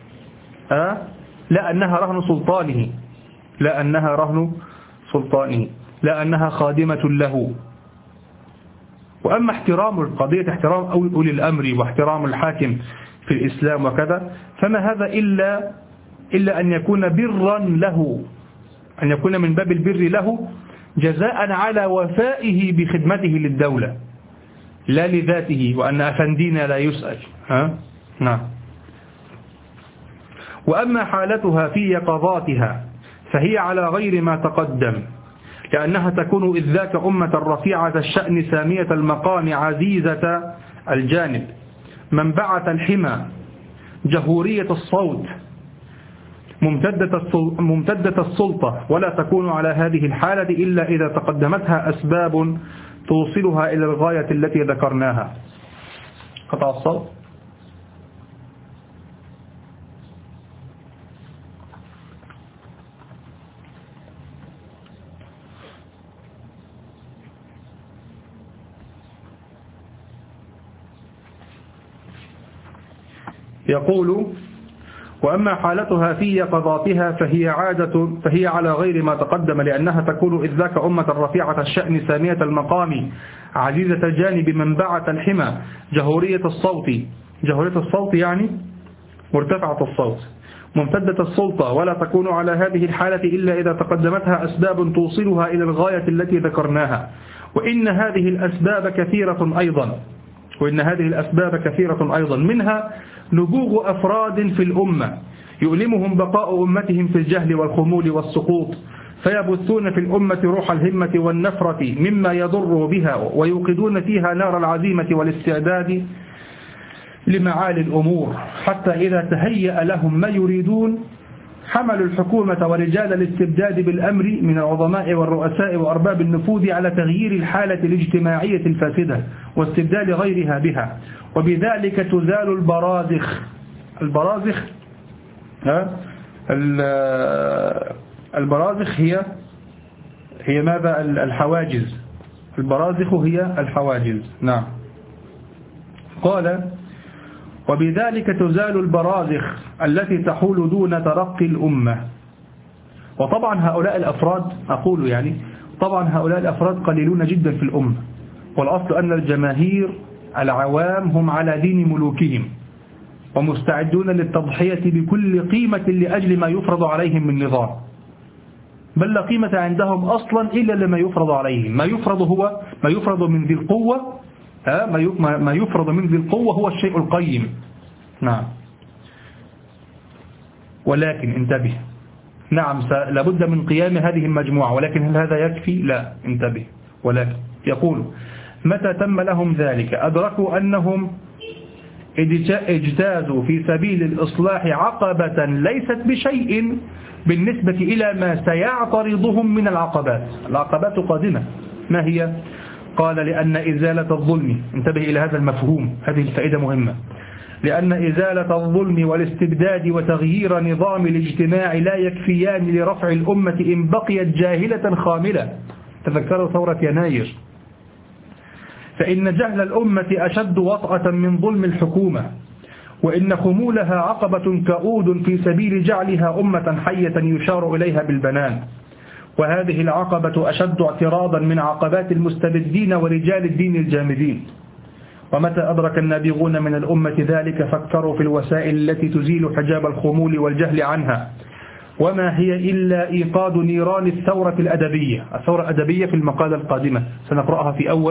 لا أنها رهن سلطانه، لا أنها رهن سلطانه، لا أنها خادمة له. وأما احترام القضية، احترام أولي الأمر واحترام الحاكم في الإسلام وكذا، فما هذا إلا أن يكون برا له، أن يكون من باب البر له جزاء على وفائه بخدمته للدولة، لا لذاته، وأن أفندينا لا يسأل. نعم. وأما حالتها في يقظاتها فهي على غير ما تقدم، لأنها تكون إذ ذاك أمة رفيعة الشأن سامية المقام عزيزة الجانب منبعة الحمى جهورية الصوت ممتدة السلطة، ولا تكون على هذه الحالة إلا إذا تقدمتها أسباب توصلها إلى الغاية التي ذكرناها. قطع الصوت. يقول: وأما حالتها في يقظاتها فهي على غير ما تقدم، لأنها تكون إذ ذاك أمة رفيعة الشأن سامية المقام عزيزة الجانب منبعة الحمى جهورية الصوت يعني مرتفعة الصوت ممتدة السلطة، ولا تكون على هذه الحالة إلا إذا تقدمتها أسباب توصلها إلى الغاية التي ذكرناها. وإن هذه الأسباب كثيرة أيضا منها نبوغ أفراد في الأمة يؤلمهم بقاء أمتهم في الجهل والخمول والسقوط، فيبثون في الأمة روح الهمة والنفرة مما يضر بها، ويوقدون فيها نار العزيمة والاستعداد لمعالي الأمور، حتى إذا تهيأ لهم ما يريدون حملوا الحكومة ورجال الاستبداد بالأمر من العظماء والرؤساء وأرباب النفوذ على تغيير الحالة الاجتماعية الفاسدة واستبدال غيرها بها، وبذلك تزال البرازخ هي ماذا؟ الحواجز. البرازخ هي الحواجز. نعم. قال: وبذلك تزال البرازخ التي تحول دون ترقي الأمة. وطبعا هؤلاء الأفراد طبعا هؤلاء الأفراد قليلون جدا في الأمة، والأصل أن الجماهير العوام هم على دين ملوكهم ومستعدون للتضحية بكل قيمة لأجل ما يفرض عليهم من نظام. بل لا قيمة عندهم أصلا إلا لما يفرض عليهم. ما يفرض هو ما يفرض من ذي القوة، ما يفرض من ذي القوة هو الشيء القيم. نعم. ولكن انتبه، نعم لابد من قيام هذه المجموعة، ولكن هل هذا يكفي؟ لا، انتبه. ولكن يقول متى تم لهم ذلك أدركوا أنهم اجتازوا في سبيل الإصلاح عقبة ليست بشيء بالنسبة إلى ما سيعترضهم من العقبات. العقبات قادمة، ما هي؟ قال لأن إزالة الظلم، انتبه إلى هذا المفهوم، هذه الفائدة مهمة، لأن إزالة الظلم والاستبداد وتغيير نظام الاجتماع لا يكفيان لرفع الأمة إن بقيت جاهلة خاملة. تذكروا ثورة يناير، فإن جهل الأمة أشد وطأة من ظلم الحكومة، وإن خمولها عقبة كؤود في سبيل جعلها أمة حية يشار إليها بالبنان، وهذه العقبة أشد اعتراضا من عقبات المستبدين ورجال الدين الجامدين. ومتى أدرك النابغون من الأمة ذلك فكروا في الوسائل التي تزيل حجاب الخمول والجهل عنها، وما هي إلا إيقاد نيران الثورة الأدبية. الثورة الأدبية في المقالة القادمة سنقرأها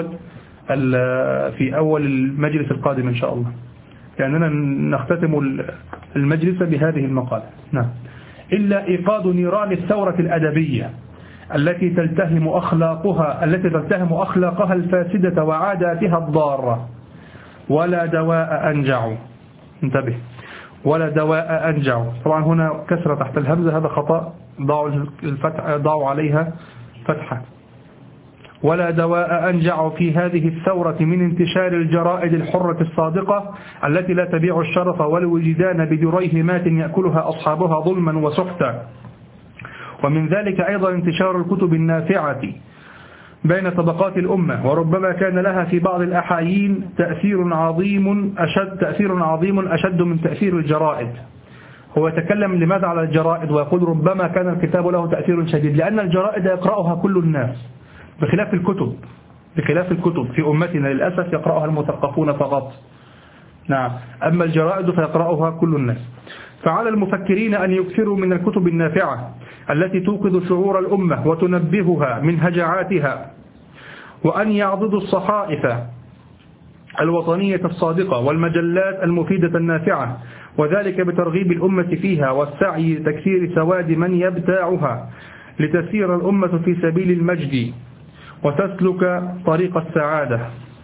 في أول المجلس القادم إن شاء الله، لأننا نختتم المجلس بهذه المقالة. نعم. إلا إيقاد نيران الثورة الأدبية التي تلتهم أخلاقها الفاسدة وعاداتها الضارة. ولا دواء أنجع، انتبه، ولا دواء أنجع. طبعا هنا كسرة تحت الهمزة، هذا خطأ، ضعوا عليها فتحة. ولا دواء أنجع في هذه الثورة من انتشار الجرائد الحرة الصادقة التي لا تبيع الشرف والوجدان بدريهمات يأكلها أصحابها ظلما وسحتا. ومن ذلك أيضا انتشار الكتب النافعة بين طبقات الأمة، وربما كان لها في بعض الأحايين تأثير عظيم أشد من تأثير الجرائد. هو يتكلم لماذا على الجرائد ويقول ربما كان الكتاب له تأثير شديد؟ لأن الجرائد يقرأها كل الناس بخلاف الكتب في أمتنا للأسف يقرأها المثقفون فقط. نعم. أما الجرائد فيقرأها كل الناس. فعلى المفكرين أن يكثروا من الكتب النافعة التي توقظ شعور الأمة وتنبهها من هجعاتها، وأن يعضدوا الصحائف الوطنية الصادقة والمجلات المفيدة النافعة، وذلك بترغيب الأمة فيها والسعي لتكثير سواد من يبتاعها لتسير الأمة في سبيل المجد وتسلك طريق السعادة.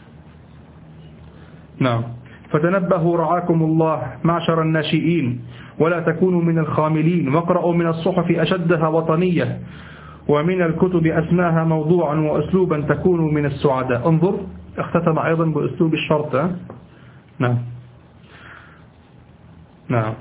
نعم. فتنبهوا رعاكم الله معشر الناشئين ولا تكونوا من الخاملين، واقرأوا من الصحف أشدها وطنية ومن الكتب أسماها موضوعا وأسلوبا تكونوا من السعداء. انظر، اختتم أيضا بأسلوب الشرط. نعم. نعم.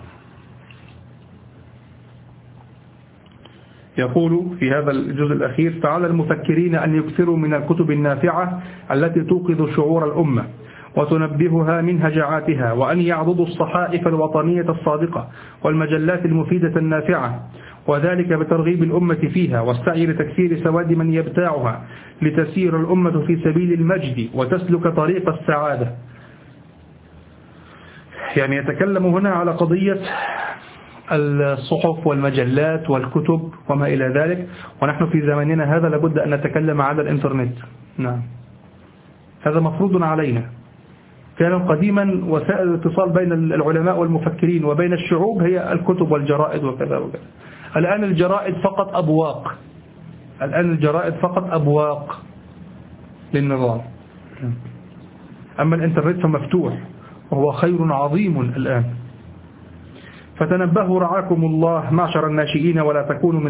يقول في هذا الجزء الأخير: فعلى المفكرين أن يكثروا من الكتب النافعة التي توقظ شعور الأمة وتنبهها من هجعاتها، وأن يعضدوا الصحائف الوطنية الصادقة والمجلات المفيدة النافعة، وذلك بترغيب الأمة فيها والسعي لتكثير سواد من يبتاعها لتسير الأمة في سبيل المجد وتسلك طريق السعادة. يعني يتكلم هنا على قضية الصحف والمجلات والكتب وما إلى ذلك، ونحن في زماننا هذا لابد أن نتكلم على الإنترنت. نعم. هذا مفروض علينا. كان قديما وسائل الاتصال بين العلماء والمفكرين وبين الشعوب هي الكتب والجرائد وكذا وكذا. الآن الجرائد فقط أبواق للنظام. أما الإنترنت فمفتوح وهو خير عظيم الآن. فتنبهوا رعاكم الله معشر الناشئين ولا تكونوا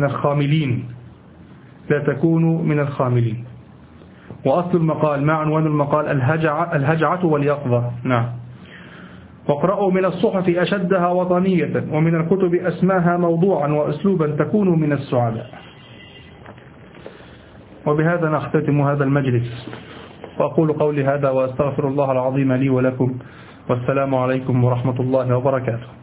من الخاملين. وأصل المقال ما عنوان المقال؟ الهجعة واليقظة. نعم. واقرأوا من الصحف أشدها وطنية ومن الكتب أسماها موضوعا وأسلوبا تكونوا من السعداء. وبهذا نختتم هذا المجلس، وأقول قولي هذا وأستغفر الله العظيم لي ولكم، والسلام عليكم ورحمة الله وبركاته.